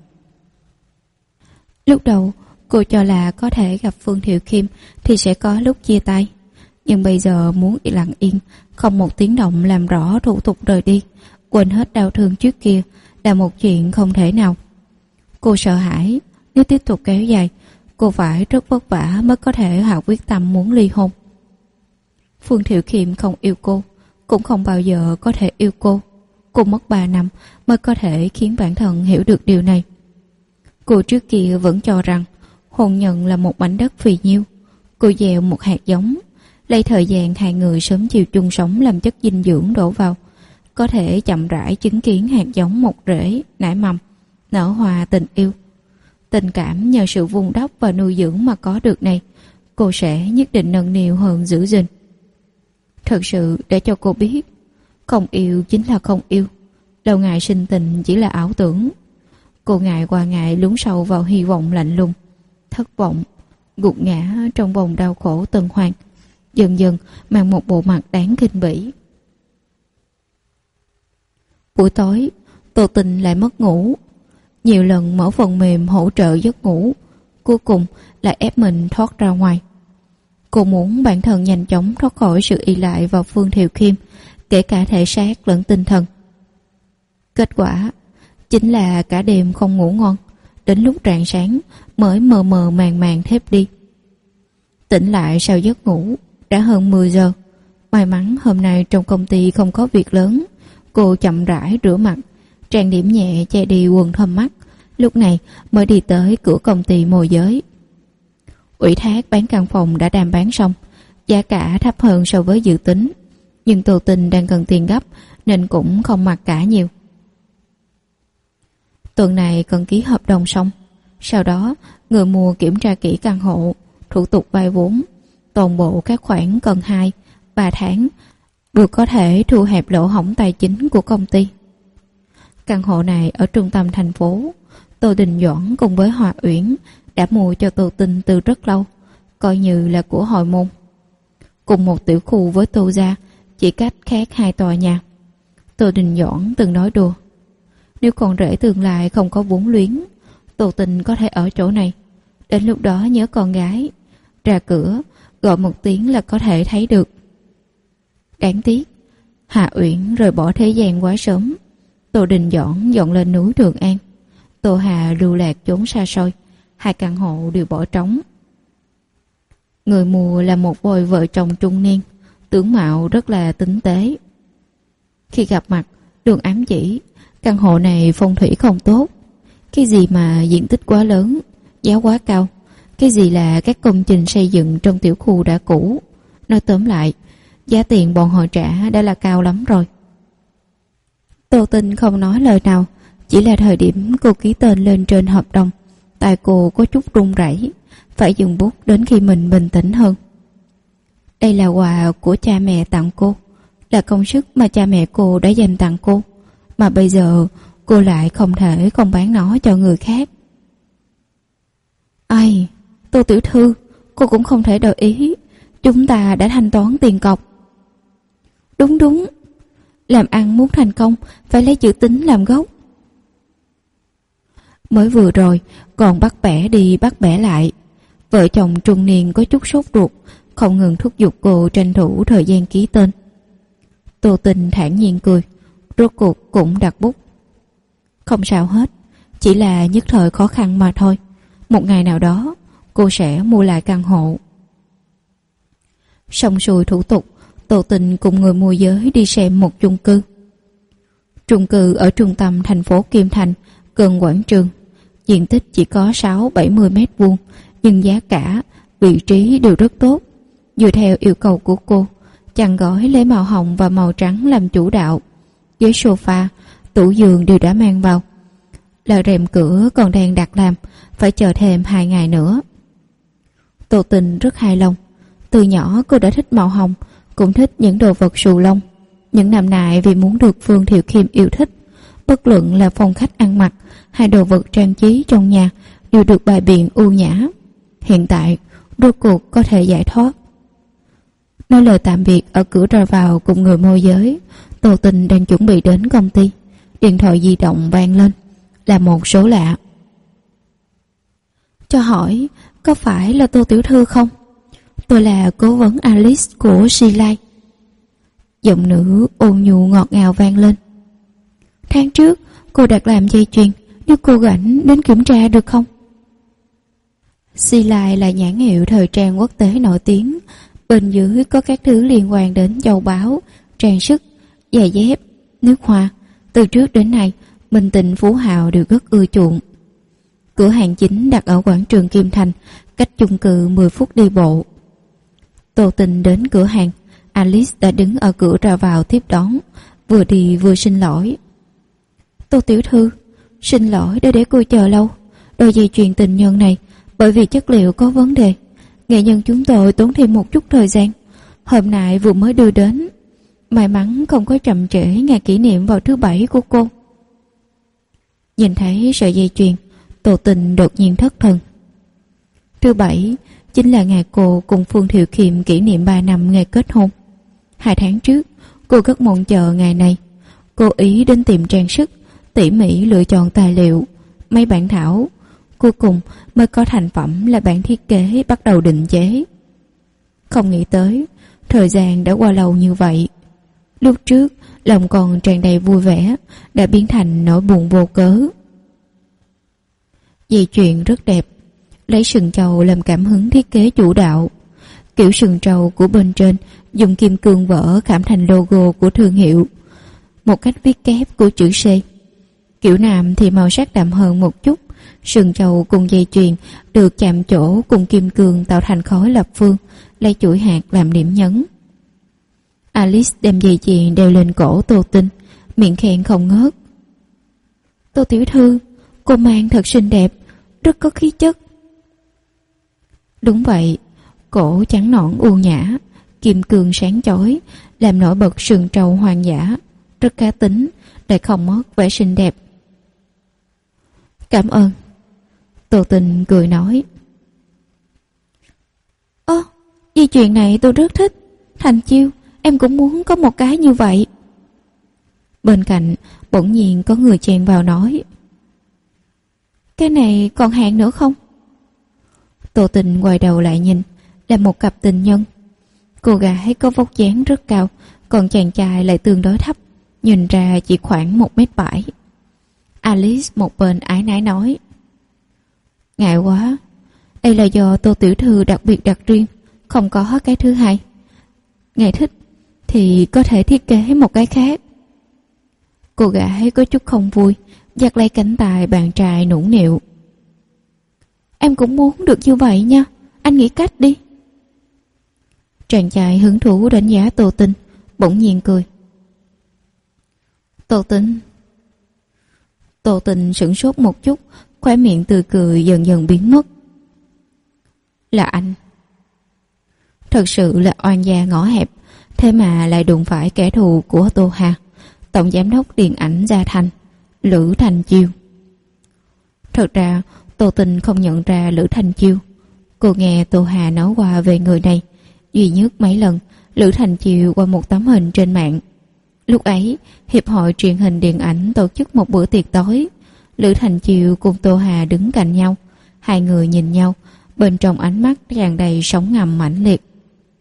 Speaker 1: Lúc đầu cô cho là có thể gặp Phương Thiệu Khiêm thì sẽ có lúc chia tay, nhưng bây giờ muốn lặng yên, không một tiếng động làm rõ thủ tục rời đi, quên hết đau thương trước kia là một chuyện không thể nào. Cô sợ hãi nếu tiếp tục kéo dài, cô phải rất vất vả mới có thể hạ quyết tâm muốn ly hôn. Phương Thiệu Khiêm không yêu cô, cũng không bao giờ có thể yêu cô. Cô mất 3 năm mới có thể khiến bản thân hiểu được điều này. Cô trước kia vẫn cho rằng hôn nhân là một mảnh đất phì nhiêu. Cô gieo một hạt giống, lấy thời gian hai người sớm chiều chung sống làm chất dinh dưỡng đổ vào, có thể chậm rãi chứng kiến hạt giống mọc rễ, nảy mầm, nở hoa tình yêu. Tình cảm nhờ sự vun đắp và nuôi dưỡng mà có được này, cô sẽ nhất định nâng niu hơn giữ gìn. Thật sự để cho cô biết, không yêu chính là không yêu, lâu ngày sinh tình chỉ là ảo tưởng. Cô ngày qua ngày lún sâu vào hy vọng lạnh lùng, thất vọng, gục ngã trong vòng đau khổ tuần hoàn, dần dần mang một bộ mặt đáng khinh bỉ. Buổi tối, Tô Tình lại mất ngủ. Nhiều lần mở phần mềm hỗ trợ giấc ngủ, cuối cùng lại ép mình thoát ra ngoài. Cô muốn bản thân nhanh chóng thoát khỏi sự ỷ lại vào Phương Thiệu Khiêm, kể cả thể xác lẫn tinh thần. Kết quả chính là cả đêm không ngủ ngon, đến lúc rạng sáng mới mờ mờ màng màng thiếp đi. Tỉnh lại sau giấc ngủ đã hơn 10 giờ. May mắn hôm nay trong công ty không có việc lớn. Cô chậm rãi rửa mặt, trang điểm nhẹ che đi quần thâm mắt, lúc này mới đi tới cửa công ty môi giới. Ủy thác bán căn phòng đã đàm bán xong, giá cả thấp hơn so với dự tính, nhưng Tô Tình đang cần tiền gấp nên cũng không mặc cả nhiều. Tuần này cần ký hợp đồng xong, sau đó người mua kiểm tra kỹ căn hộ, thủ tục vay vốn, toàn bộ các khoản cần 2-3 tháng vừa có thể thu hẹp lỗ hổng tài chính của công ty. Căn hộ này ở trung tâm thành phố, Tô Đình Doãn cùng với Hòa Uyển đã mua cho Tô Tình từ rất lâu, coi như là của hội môn. Cùng một tiểu khu với Tô gia, chỉ cách khác 2 tòa nhà. Tô Đình Doãn từng nói đùa, nếu con rể tương lai không có vốn liếng, Tô Tình có thể ở chỗ này. Đến lúc đó nhớ con gái, ra cửa gọi một tiếng là có thể thấy được. Đáng tiếc Hạ Uyển rời bỏ thế gian quá sớm. Tô Đình Doãn dọn lên núi Trường An, Tô Hà lưu lạc trốn xa xôi, 2 căn hộ đều bỏ trống. Người mua là một đôi vợ chồng trung niên, tướng mạo rất là tinh tế. Khi gặp mặt, Đường ám chỉ căn hộ này phong thủy không tốt. Cái gì mà diện tích quá lớn, giá quá cao, cái gì là các công trình xây dựng trong tiểu khu đã cũ. Nói tóm lại, giá tiền bọn họ trả đã là cao lắm rồi. Tô Tình không nói lời nào, chỉ là thời điểm cô ký tên lên trên hợp đồng, tay cô có chút run rẩy, phải dừng bút đến khi mình bình tĩnh hơn. Đây là quà của cha mẹ tặng cô, là công sức mà cha mẹ cô đã dành tặng cô, mà bây giờ cô lại không thể không bán nó cho người khác. Ai, Tô tiểu thư, cô cũng không thể đổi ý, chúng ta đã thanh toán tiền cọc. Đúng đúng, làm ăn muốn thành công phải lấy chữ tín làm gốc. Mới vừa rồi còn bắt bẻ đi bắt bẻ lại, vợ chồng trung niên có chút sốt ruột, không ngừng thúc giục cô tranh thủ thời gian ký tên. Tô Tình thản nhiên cười, rốt cuộc cũng đặt bút. Không sao hết, chỉ là nhất thời khó khăn mà thôi. Một ngày nào đó cô sẽ mua lại căn hộ. Xong xuôi thủ tục, Tô Tình cùng người môi giới đi xem một chung cư. Chung cư ở trung tâm thành phố Kim Thành, gần quảng trường. Diện tích chỉ có 6-70 mét vuông, nhưng giá cả, vị trí đều rất tốt. Dựa theo yêu cầu của cô, chăn gói lấy màu hồng và màu trắng làm chủ đạo. Ghế sofa, tủ giường đều đã mang vào. Là rèm cửa còn đang đặt làm, phải chờ thêm 2 ngày nữa. Tô Tình rất hài lòng. Từ nhỏ cô đã thích màu hồng, cũng thích những đồ vật xù lông. Những năm nay vì muốn được Phương Thiệu Khiêm yêu thích, bất luận là phong cách ăn mặc hay đồ vật trang trí trong nhà đều được bày biện ưu nhã. Hiện tại rốt cuộc có thể giải thoát. Nói lời tạm biệt ở cửa ra vào cùng người môi giới, Tô Tình đang chuẩn bị đến công ty. Điện thoại di động vang lên, là một số lạ. Cho hỏi có phải là Tô tiểu thư không? Tôi là cố vấn Alice của Silai. Giọng nữ ôn nhu ngọt ngào vang lên. Tháng trước cô đặt làm dây chuyền, nếu cô rảnh đến kiểm tra được không? Silai là nhãn hiệu thời trang quốc tế nổi tiếng. Bên dưới có các thứ liên quan đến châu báu, trang sức, giày dép, nước hoa. Từ trước đến nay, minh tinh phú hào đều rất ưa chuộng. Cửa hàng chính đặt ở quảng trường Kim Thành, cách chung cư 10 phút đi bộ. Tô Tình đến cửa hàng, Alice đã đứng ở cửa ra vào tiếp đón, vừa đi vừa xin lỗi. Tô tiểu thư, xin lỗi đã để cô chờ lâu. Đôi dây chuyền tình nhân này bởi vì chất liệu có vấn đề, nghệ nhân chúng tôi tốn thêm một chút thời gian. Hôm nay vừa mới đưa đến, may mắn không có chậm trễ ngày kỷ niệm vào thứ Bảy của cô. Nhìn thấy sợi dây chuyền, Tô Tình đột nhiên thất thần. Thứ Bảy chính là ngày cô cùng Phương Thiệu Khiêm kỷ niệm 3 năm ngày kết hôn. 2 tháng trước, cô rất mong chờ ngày này. Cô ý đến tiệm trang sức, tỉ mỉ lựa chọn tài liệu, mấy bản thảo. Cuối cùng mới có thành phẩm là bản thiết kế bắt đầu định chế. Không nghĩ tới, thời gian đã qua lâu như vậy. Lúc trước, lòng còn tràn đầy vui vẻ, đã biến thành nỗi buồn vô cớ. Dây chuyền rất đẹp, lấy sừng trâu làm cảm hứng thiết kế chủ đạo. Kiểu sừng trâu của bên trên dùng kim cương vỡ khảm thành logo của thương hiệu, một cách viết kép của chữ C. Kiểu nam thì màu sắc đậm hơn một chút. Sừng trâu cùng dây chuyền được chạm chỗ cùng kim cương tạo thành khối lập phương, lấy chuỗi hạt làm điểm nhấn. Alice đem dây chuyền đeo lên cổ Tô Tình, miệng khen không ngớt. Tô tiểu thư, cô mang thật xinh đẹp, rất có khí chất. Đúng vậy, cổ trắng nõn u nhã, kim cương sáng chói, làm nổi bật sừng trâu hoang dã, rất cá tính, lại không mất vẻ xinh đẹp. Cảm ơn. Tô Tình cười nói. Dây chuyền này tôi rất thích. Thành Chiêu, em cũng muốn có một cái như vậy. Bên cạnh bỗng nhiên có người chen vào nói. Cái này còn hàng nữa không? Tô Tình quay đầu lại nhìn, là một cặp tình nhân. Cô gái có vóc dáng rất cao, còn chàng trai lại tương đối thấp, nhìn ra chỉ khoảng 1m7. Alice một bên ái nái nói. Ngại quá, đây là do Tô tiểu thư đặc biệt đặt riêng, không có cái thứ hai. Ngài thích thì có thể thiết kế một cái khác. Cô gái có chút không vui, giật lấy cánh tay bạn trai nũng nịu. Em cũng muốn được như vậy nha, anh nghĩ cách đi. Chàng trai hứng thú đánh giá Tô Tình, bỗng nhiên cười. Tô Tình. Tô Tình sửng sốt một chút, khóe miệng tươi cười dần dần biến mất. Là anh. Thật sự là oan gia ngõ hẹp, thế mà lại đụng phải kẻ thù của Tô Hà, tổng giám đốc điện ảnh Gia Thành, Lữ Thành Chiêu. Thật ra Tô Tình không nhận ra Lữ Thành Chiêu. Cô nghe Tô Hà nói qua về người này duy nhất mấy lần Lữ Thành Chiêu qua một tấm hình trên mạng. Lúc ấy Hiệp hội truyền hình điện ảnh tổ chức một bữa tiệc tối. Lữ Thành Chiêu cùng Tô Hà đứng cạnh nhau, hai người nhìn nhau, bên trong ánh mắt tràn đầy sóng ngầm mãnh liệt.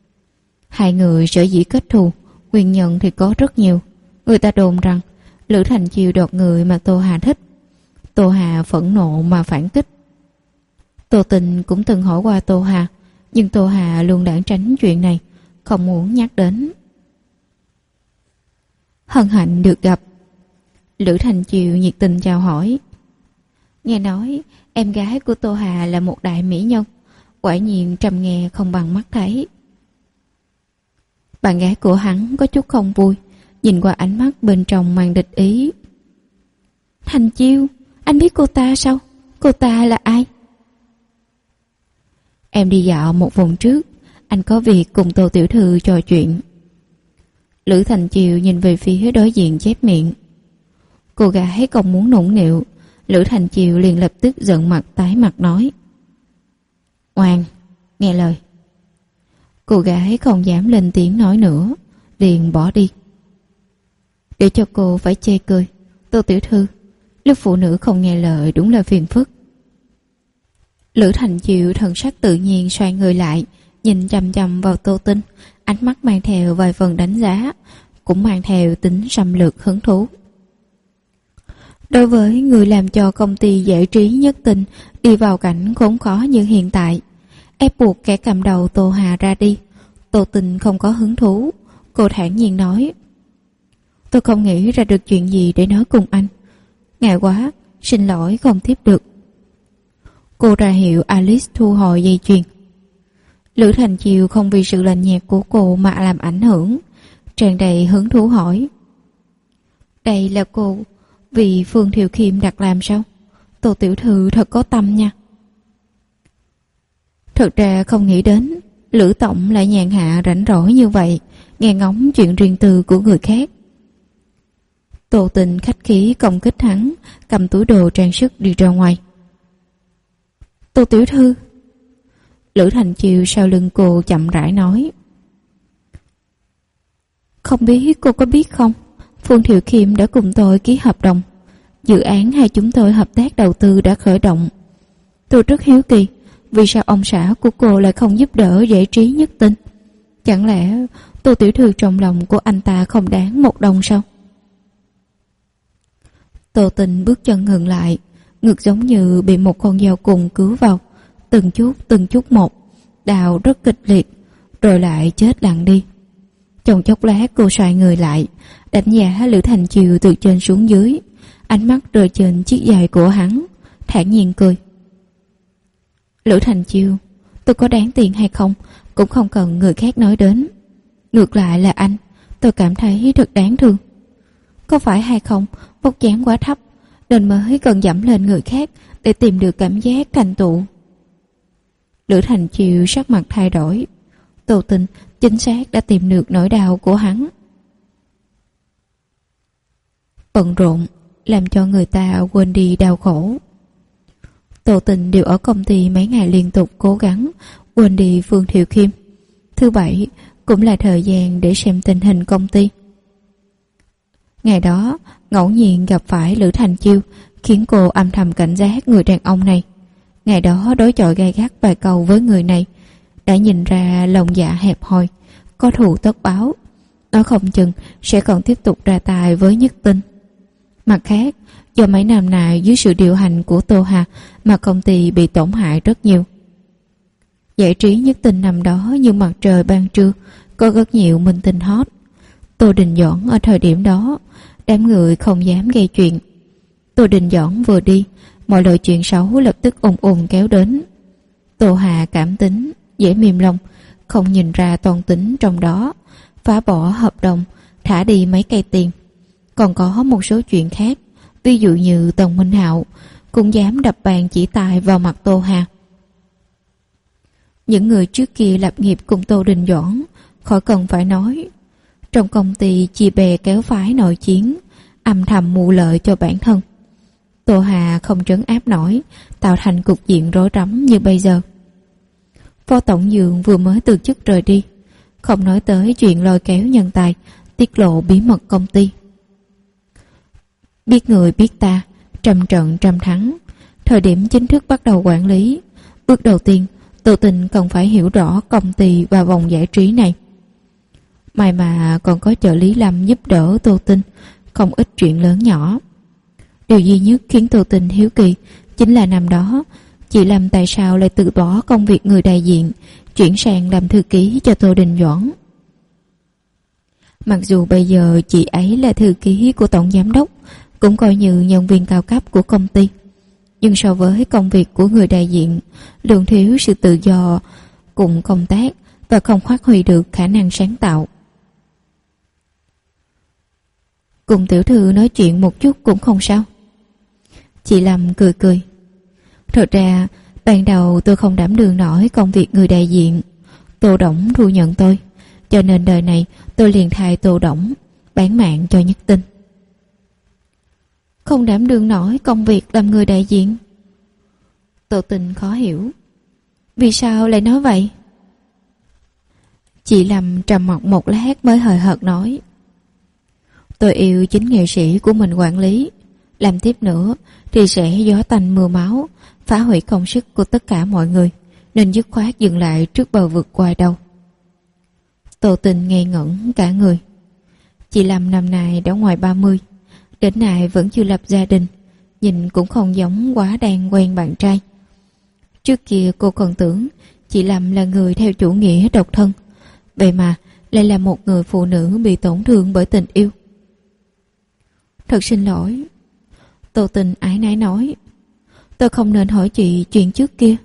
Speaker 1: Hai người sở dĩ kết thù, nguyên nhân thì có rất nhiều. Người ta đồn rằng Lữ Thành Chiêu đoạt người mà Tô Hà thích. Tô Hà phẫn nộ mà phản kích. Tô Tình cũng từng hỏi qua Tô Hà, nhưng Tô Hà luôn lảng tránh chuyện này, không muốn nhắc đến. Hân hạnh được gặp. Lữ Thành Chiêu nhiệt tình chào hỏi. Nghe nói em gái của Tô Hà là một đại mỹ nhân, quả nhiên trầm nghe không bằng mắt thấy. Bạn gái của hắn có chút không vui, nhìn qua ánh mắt bên trong mang địch ý. Thành Chiêu, anh biết cô ta sao? Cô ta là ai? Em đi dạo một vòng trước, anh có việc cùng Tô tiểu thư trò chuyện. Lữ Thành Chiêu nhìn về phía đối diện chép miệng. Cô gái không muốn nũng nịu, Lữ Thành Chiêu liền lập tức giận mặt tái mặt nói. Ngoan, nghe lời. Cô gái không dám lên tiếng nói nữa, liền bỏ đi. Để cho cô phải chê cười, Tô tiểu thư, lúc phụ nữ không nghe lời đúng là phiền phức. Lữ Thành Chiêu thần sắc tự nhiên xoay người lại, nhìn chằm chằm vào Tô Tinh, ánh mắt mang theo vài phần đánh giá, cũng mang theo tính xâm lược hứng thú. Đối với người làm cho công ty giải trí Nhất Tinh đi vào cảnh khốn khó như hiện tại, ép buộc kẻ cầm đầu Tô Hà ra đi, Tô Tinh không có hứng thú. Cô thản nhiên nói: Tôi không nghĩ ra được chuyện gì để nói cùng anh. Ngại quá, xin lỗi không tiếp được. Cô ra hiệu Alice thu hồi dây chuyền. Lữ Thành Chiêu không vì sự lạnh nhạt của cô mà làm ảnh hưởng, tràn đầy hứng thú hỏi: Đây là cô vì Phương Thiệu Khiêm đặt làm sao? Tô tiểu thư thật có tâm nha. Thật ra không nghĩ đến Lữ tổng lại nhàn hạ rảnh rỗi như vậy, nghe ngóng chuyện riêng tư của người khác. Tô Tình khách khí công kích hắn, cầm túi đồ trang sức đi ra ngoài. Tô tiểu thư. Lữ Thành Chiêu sau lưng cô chậm rãi nói: Không biết cô có biết không, Phương Thiệu Khiêm đã cùng tôi ký hợp đồng. Dự án hai chúng tôi hợp tác đầu tư đã khởi động. Tôi rất hiếu kỳ, vì sao ông xã của cô lại không giúp đỡ giải trí Nhất Tinh? Chẳng lẽ Tô tiểu thư trong lòng của anh ta không đáng một đồng sao? Tô Tình bước chân ngừng lại, ngực giống như bị một con dao cùng cứu vào, từng chút một, đào rất kịch liệt, rồi lại chết lặng đi. Trong chốc lát cô xoay người lại, đánh giá Lữ Thành Chiêu từ trên xuống dưới, ánh mắt rơi trên chiếc giày của hắn, thản nhiên cười. Lữ Thành Chiêu, tôi có đáng tiền hay không cũng không cần người khác nói đến. Ngược lại là anh, tôi cảm thấy thật đáng thương. Có phải hay không, vóc dáng quá thấp nên mới cần dẫm lên người khác để tìm được cảm giác thành tựu. Lữ Thành Chiêu sắc mặt thay đổi. Tô Tình chính xác đã tìm được nỗi đau của hắn. Bận rộn làm cho người ta quên đi đau khổ. Tô Tình đều ở công ty mấy ngày liên tục cố gắng quên đi Phương Thiệu Khiêm. Thứ bảy cũng là thời gian để xem tình hình công ty. Ngày đó ngẫu nhiên gặp phải Lữ Thành Chiêu, khiến cô âm thầm cảnh giác người đàn ông này. Ngày đó đối chọi gay gắt vài câu với người này, đã nhìn ra lòng dạ hẹp hòi, có thù tất báo, nó không chừng sẽ còn tiếp tục ra tay với Nhất Tinh. Mặt khác, do mấy năm nay dưới sự điều hành của Tô Hà mà công ty bị tổn hại rất nhiều. Giải trí Nhất Tinh năm đó như mặt trời ban trưa, có rất nhiều minh tinh hot. Tô Đình Doãn ở thời điểm đó, đám người không dám gây chuyện. Tô Đình Doãn vừa đi, mọi lời chuyện xấu lập tức ùn ùn kéo đến. Tô Hà cảm tính, dễ mềm lòng, không nhìn ra toan tính trong đó, phá bỏ hợp đồng, thả đi mấy cây tiền. Còn có một số chuyện khác, ví dụ như Tần Minh Hạo cũng dám đập bàn chỉ tài vào mặt Tô Hà. Những người trước kia lập nghiệp cùng Tô Đình Doãn, khỏi cần phải nói, trong công ty chia bè kéo phái nội chiến, âm thầm mưu lợi cho bản thân. Tô Hà không trấn áp nổi, tạo thành cục diện rối rắm như bây giờ. Phó tổng giám vừa mới từ chức rời đi, không nói tới chuyện lôi kéo nhân tài, tiết lộ bí mật công ty. Biết người biết ta, trăm trận trăm thắng. Thời điểm chính thức bắt đầu quản lý, bước đầu tiên Tô Tình cần phải hiểu rõ công ty và vòng giải trí này. May mà còn có trợ lý Lâm giúp đỡ Tô Tinh không ít chuyện lớn nhỏ. Điều duy nhất khiến Tô Tinh hiếu kỳ chính là năm đó chị Lâm tại sao lại từ bỏ công việc người đại diện, chuyển sang làm thư ký cho Tô Đình Doãn. Mặc dù bây giờ chị ấy là thư ký của tổng giám đốc, cũng coi như nhân viên cao cấp của công ty, nhưng so với công việc của người đại diện, luôn thiếu sự tự do cùng công tác và không phát huy được khả năng sáng tạo. Cùng tiểu thư nói chuyện một chút cũng không sao. Chị Lâm cười cười. Thật ra ban đầu tôi không đảm đương nổi công việc người đại diện. Tô Đổng thu nhận tôi, cho nên đời này tôi liền thay Tô Đổng bán mạng cho Nhất Tinh. Không đảm đương nổi công việc làm người đại diện? Tô Tinh khó hiểu. Vì sao lại nói vậy? Chị Lâm trầm mặc một lát mới hời hợt nói. Tôi yêu chính nghệ sĩ của mình quản lý. Làm tiếp nữa thì sẽ gió tanh mưa máu, phá hủy công sức của tất cả mọi người, nên dứt khoát dừng lại trước bờ vực qua đầu. Tô Tinh ngây ngẩn cả người. Chị Lâm năm nay đã ngoài 30, đến nay vẫn chưa lập gia đình, nhìn cũng không giống quá đang quen bạn trai. Trước kia cô còn tưởng chị Lâm là người theo chủ nghĩa độc thân, vậy mà lại là một người phụ nữ bị tổn thương bởi tình yêu. Thật xin lỗi. Tô Tinh áy náy nói. Tôi không nên hỏi chị chuyện trước kia.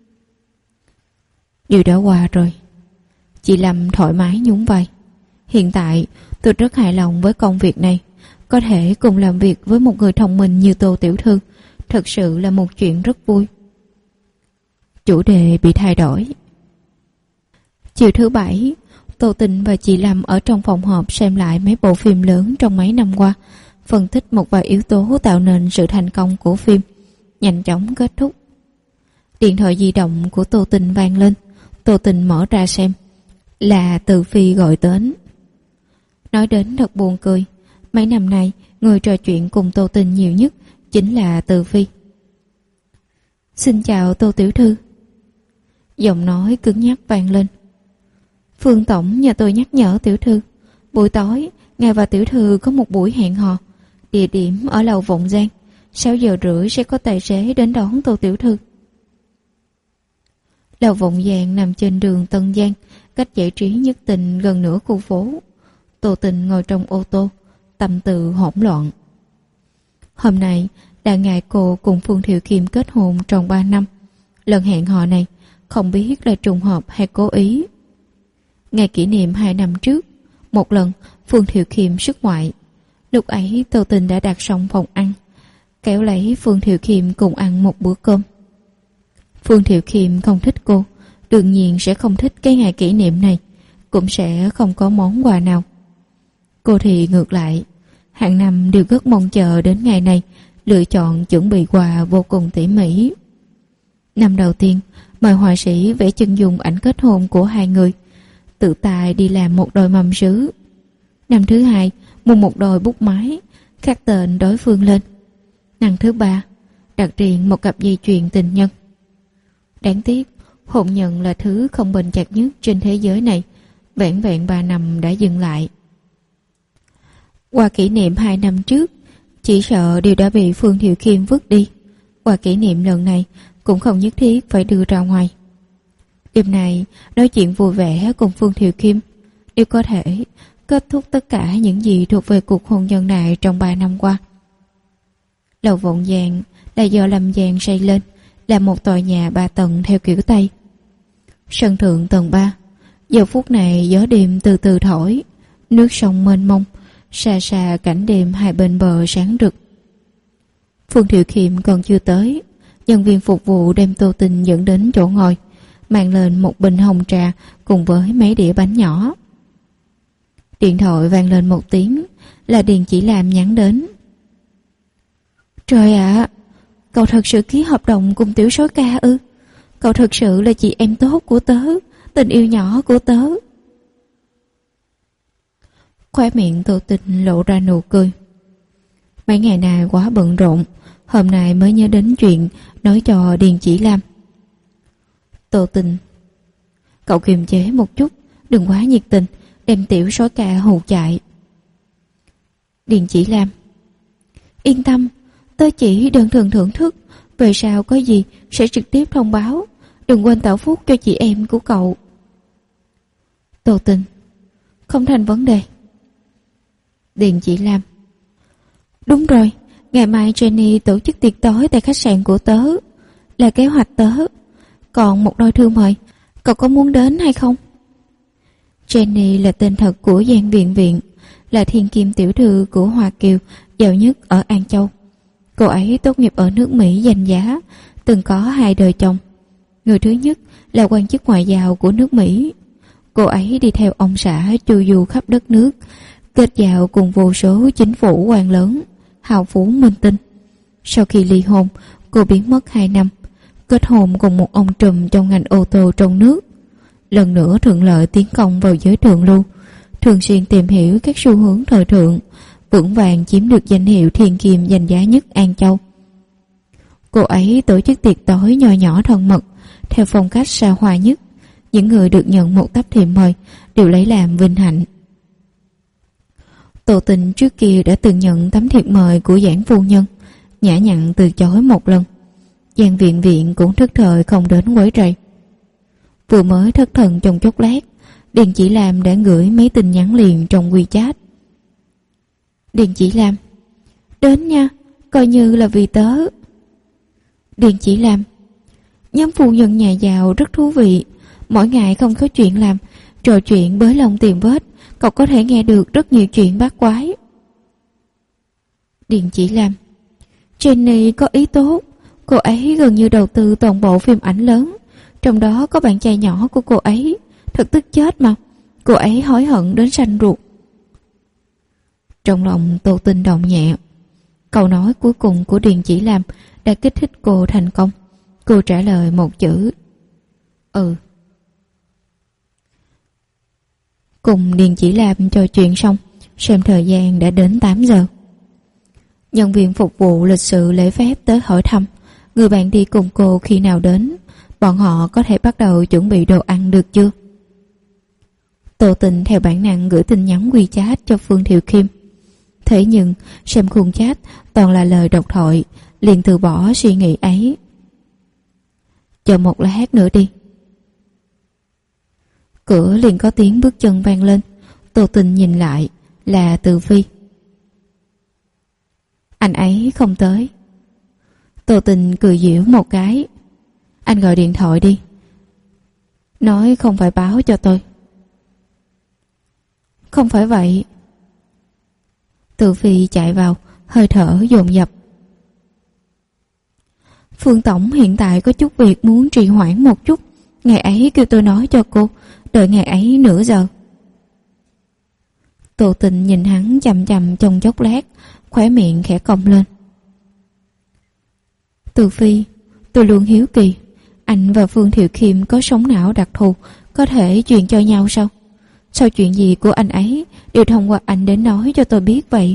Speaker 1: Điều đã qua rồi. Chị Lâm thoải mái nhún vai. Hiện tại tôi rất hài lòng với công việc này. Có thể cùng làm việc với một người thông minh như Tô tiểu thư, thật sự là một chuyện rất vui. Chủ đề bị thay đổi. Chiều thứ Bảy, Tô Tinh và chị Lâm ở trong phòng họp xem lại mấy bộ phim lớn trong mấy năm qua, phân tích một vài yếu tố tạo nên sự thành công của phim, nhanh chóng kết thúc. Điện thoại di động của Tô Tinh vang lên. Tô Tinh mở ra xem, là Từ Phi gọi đến. Nói đến thật buồn cười, mấy năm nay người trò chuyện cùng Tô Tinh nhiều nhất chính là Từ Phi. Xin chào Tô tiểu thư. Giọng nói cứng nhắc vang lên. Phương tổng nhờ tôi nhắc nhở tiểu thư, buổi tối ngài và tiểu thư có một buổi hẹn hò, địa điểm ở lầu Vọng Giang, 6 giờ rưỡi sẽ có tài xế đến đón Tô tiểu thư. Lầu Vọng Giang nằm trên đường Tân Giang, cách giải trí Nhất Tình gần nửa khu phố. Tô Tình ngồi trong ô tô, tâm tư hỗn loạn. Hôm nay là ngày cô cùng Phương Thiệu Kim kết hôn trong 3 năm. Lần hẹn hò này không biết là trùng hợp hay cố ý. Ngày kỷ niệm 2 năm trước, một lần Phương Thiệu Kim xuất ngoại. Lúc ấy Tô Tình đã đặt xong phòng ăn, kéo lấy Phương Thiệu Kim cùng ăn một bữa cơm. Phương Thiệu Kim không thích cô, đương nhiên sẽ không thích cái ngày kỷ niệm này, cũng sẽ không có món quà nào. Cô thì ngược lại, hàng năm đều rất mong chờ đến ngày này, lựa chọn chuẩn bị quà vô cùng tỉ mỉ. Năm đầu tiên, mời họa sĩ vẽ chân dung ảnh kết hôn của hai người, tự tay đi làm một đôi mâm sứ. Năm thứ hai, mua một đôi bút máy, khắc tên đối phương lên. Năm thứ ba, đặt riêng một cặp dây chuyền tình nhân. Đáng tiếc, hôn nhân là thứ không bền chặt nhất trên thế giới này, vẻn vẹn 3 năm đã dừng lại. Quà kỷ niệm 2 năm trước, chỉ sợ đều đã bị Phương Thiệu Kim vứt đi. Quà kỷ niệm lần này cũng không nhất thiết phải đưa ra ngoài. Đêm này nói chuyện vui vẻ cùng Phương Thiệu Kim, đều có thể kết thúc tất cả những gì thuộc về cuộc hôn nhân này trong 3 năm qua. Lầu Vọng Giang là do Lâm Giang xây lên, là một tòa nhà 3 tầng theo kiểu Tây. Sân thượng tầng 3, giờ phút này gió đêm từ từ thổi, nước sông mênh mông, xa xa cảnh đêm hai bên bờ sáng rực. Phương Thiệu Kim còn chưa tới, nhân viên phục vụ đem Tô Tình dẫn đến chỗ ngồi, mang lên một bình hồng trà cùng với mấy đĩa bánh nhỏ. Điện thoại vang lên một tiếng, là Điền Chỉ Lam nhắn đến. Trời ạ, cậu thật sự ký hợp đồng cùng Tiểu Sói Ca ư? Cậu thật sự là chị em tốt của tớ, tình yêu nhỏ của tớ. Khóe miệng Tô Tình lộ ra nụ cười. Mấy ngày nay quá bận rộn, hôm nay mới nhớ đến chuyện nói cho Điền Chỉ Lam. Tô Tình, cậu kiềm chế một chút, đừng quá nhiệt tình, đem tiểu sói cà hù chạy. Điền Chỉ Lam: Yên tâm, tớ chỉ đơn thuần thưởng thức, về sau có gì sẽ trực tiếp thông báo, đừng quên tạo phúc cho chị em của cậu. Tô Tình: Không thành vấn đề. Điền Chỉ Lam: Đúng rồi, ngày mai Jenny tổ chức tiệc tối tại khách sạn của tớ, là kế hoạch tớ. Còn một đôi thư mời, cậu có muốn đến hay không? Jenny là tên thật của Giang Viện Viện, là thiên kim tiểu thư của Hoa Kiều giàu nhất ở An Châu. Cô ấy tốt nghiệp ở nước Mỹ danh giá, từng có 2 đời chồng. Người thứ nhất là quan chức ngoại giao của nước Mỹ. Cô ấy đi theo ông xã chu du khắp đất nước, kết giao cùng vô số chính phủ quan lớn, hào phú minh tinh. Sau khi ly hôn, cô biến mất 2 năm, kết hôn cùng một ông trùm trong ngành ô tô trong nước. Lần nữa thuận lợi tiến công vào giới thượng lưu, thường xuyên tìm hiểu các xu hướng thời thượng, vững vàng chiếm được danh hiệu thiên kim danh giá nhất An Châu. Cô ấy tổ chức tiệc tối nho nhỏ thân mật, theo phong cách xa hoa nhất. Những người được nhận một tấm thiệp mời đều lấy làm vinh hạnh. Tô Tình trước kia đã từng nhận tấm thiệp mời của Giảng phu nhân, nhã nhặn từ chối một lần. Giang Viện Viện cũng thức thời không đến quấy rầy. Vừa mới thất thần trong chốc lát, Điền Chỉ Lam đã gửi mấy tin nhắn liền trong WeChat. Điền Chỉ Lam: Đến nha, coi như là vì tớ. Điền Chỉ Lam: Nhóm phu nhân nhà giàu rất thú vị, mỗi ngày không có chuyện làm, trò chuyện bới lông tìm vết, cậu có thể nghe được rất nhiều chuyện bát quái. Điền Chỉ Lam: Jenny có ý tốt, cô ấy gần như đầu tư toàn bộ phim ảnh lớn, trong đó có bạn trai nhỏ của cô ấy, thật tức chết mà, cô ấy hối hận đến sanh ruột. Trong lòng Tô Tình động nhẹ. Câu nói cuối cùng của Điền Chỉ Lam đã kích thích cô thành công. Cô trả lời một chữ: Ừ. Cùng Điền Chỉ Lam trò chuyện xong, xem thời gian đã đến 8 giờ. Nhân viên phục vụ lịch sự lễ phép tới hỏi thăm người bạn đi cùng cô khi nào đến, bọn họ có thể bắt đầu chuẩn bị đồ ăn được chưa. Tô Tình theo bản năng gửi tin nhắn WeChat cho Phương Thiệu Kim. Thế nhưng xem khung chat toàn là lời độc thoại, liền từ bỏ suy nghĩ ấy. Chờ một lát nữa đi. Cửa liền có tiếng bước chân vang lên. Tô Tình nhìn lại, là Từ Phi. Anh ấy không tới. Tô Tình cười giễu một cái. Anh gọi điện thoại đi, nói không phải báo cho tôi. Không phải vậy. Từ Phi chạy vào, hơi thở dồn dập. Phương tổng hiện tại có chút việc muốn trì hoãn một chút, ngày ấy kêu tôi nói cho cô, đợi ngày ấy nửa giờ. Tô Tình nhìn hắn chằm chằm trong chốc lát, khóe miệng khẽ cong lên. Từ Phi, tôi luôn hiếu kỳ, anh và Phương Thiệu Kim có sống não đặc thù, có thể truyền cho nhau sao? Sao chuyện gì của anh ấy đều thông qua anh đến nói cho tôi biết vậy?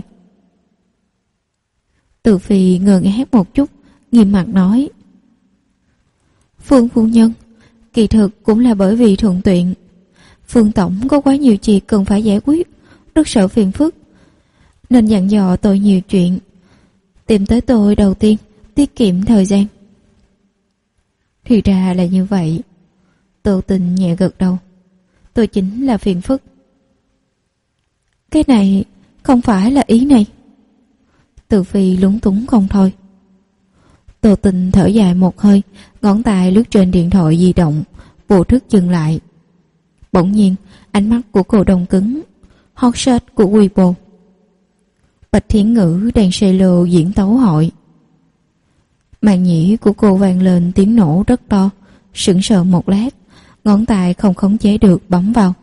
Speaker 1: Từ Phi ngơ ngác một chút, nghiêm mặt nói. Phương phu nhân, kỳ thực cũng là bởi vì thuận tiện. Phương tổng có quá nhiều chuyện cần phải giải quyết, rất sợ phiền phức, nên dặn dò tôi nhiều chuyện. Tìm tới tôi đầu tiên, tiết kiệm thời gian. Thì ra là như vậy. Tô Tình nhẹ gật đầu. Tôi chính là phiền phức. Cái này không phải là ý này. Từ Phi lúng túng không thôi. Tô Tình thở dài một hơi, ngón tay lướt trên điện thoại di động, vô thức dừng lại. Bỗng nhiên ánh mắt của cô đông cứng. Hot search của Weibo. Bạch Thiển Ngữ đang solo diễn tấu hội. Màn nhĩ của cô vang lên tiếng nổ rất to, sững sờ một lát, ngón tay không khống chế được bấm vào.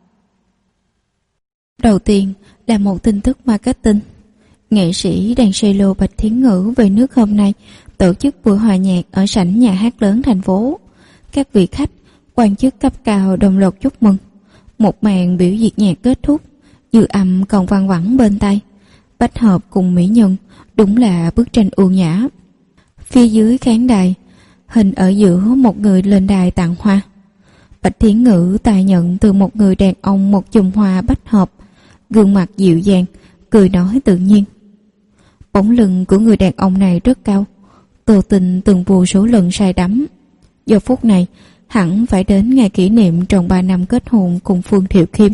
Speaker 1: Đầu tiên là một tin tức marketing. Nghệ sĩ đàn solo Bạch Thiển Ngữ về nước hôm nay tổ chức buổi hòa nhạc ở sảnh nhà hát lớn thành phố. Các vị khách, quan chức cấp cao đồng loạt chúc mừng. Một màn biểu diễn nhạc kết thúc, dư âm còn vang vẳng bên tai. Bách hợp cùng mỹ nhân, đúng là bức tranh ưu nhã. Phía dưới khán đài, hình ở giữa một người lên đài tặng hoa. Bạch Thiến Ngữ tài nhận từ một người đàn ông một chùm hoa bách hợp, gương mặt dịu dàng, cười nói tự nhiên. Bóng lưng của người đàn ông này rất cao. Tô Tình từng vô số lần say đắm. Giờ phút này hẳn phải đến ngày kỷ niệm tròn 3 năm kết hôn cùng Phương Thiệu Khiêm.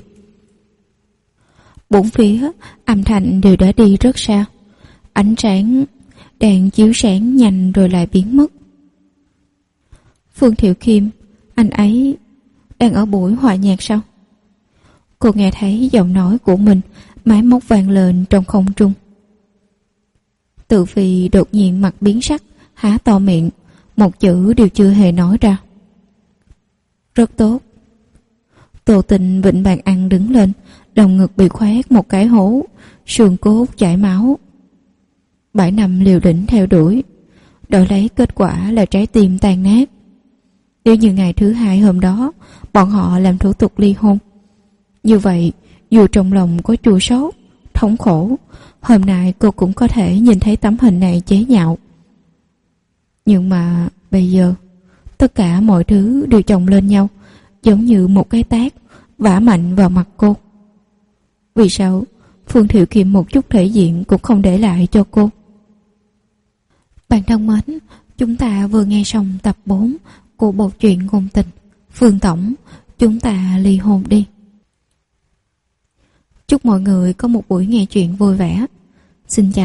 Speaker 1: Bốn phía âm thanh đều đã đi rất xa. Ánh sáng đèn chiếu sáng nhanh rồi lại biến mất. Phương Thiệu Khiêm, anh ấy đang ở buổi hòa nhạc sao? Cô nghe thấy giọng nói của mình máy móc vang lên trong không trung. Tự Phi đột nhiên mặt biến sắc, há to miệng, một chữ đều chưa hề nói ra. Rất tốt. Tô Tình vịnh bàn ăn đứng lên, lồng ngực bị khoét một cái hố, xương cốt chảy máu. 7 năm liều lĩnh theo đuổi, đổi lấy kết quả là trái tim tan nát. Nếu như ngày thứ hai hôm đó bọn họ làm thủ tục ly hôn, như vậy dù trong lòng có chua xót, thống khổ, hôm nay cô cũng có thể nhìn thấy tấm hình này chế nhạo. Nhưng mà bây giờ tất cả mọi thứ đều chồng lên nhau, giống như một cái tát vả mạnh vào mặt cô. Vì sao Phương Thiệu Khiêm một chút thể diện cũng không để lại cho cô? Bạn thân mến, chúng ta vừa nghe xong tập 4 của bộ truyện ngôn tình Phương Tổng, chúng ta ly hôn đi. Chúc mọi người có một buổi nghe chuyện vui vẻ. Xin chào.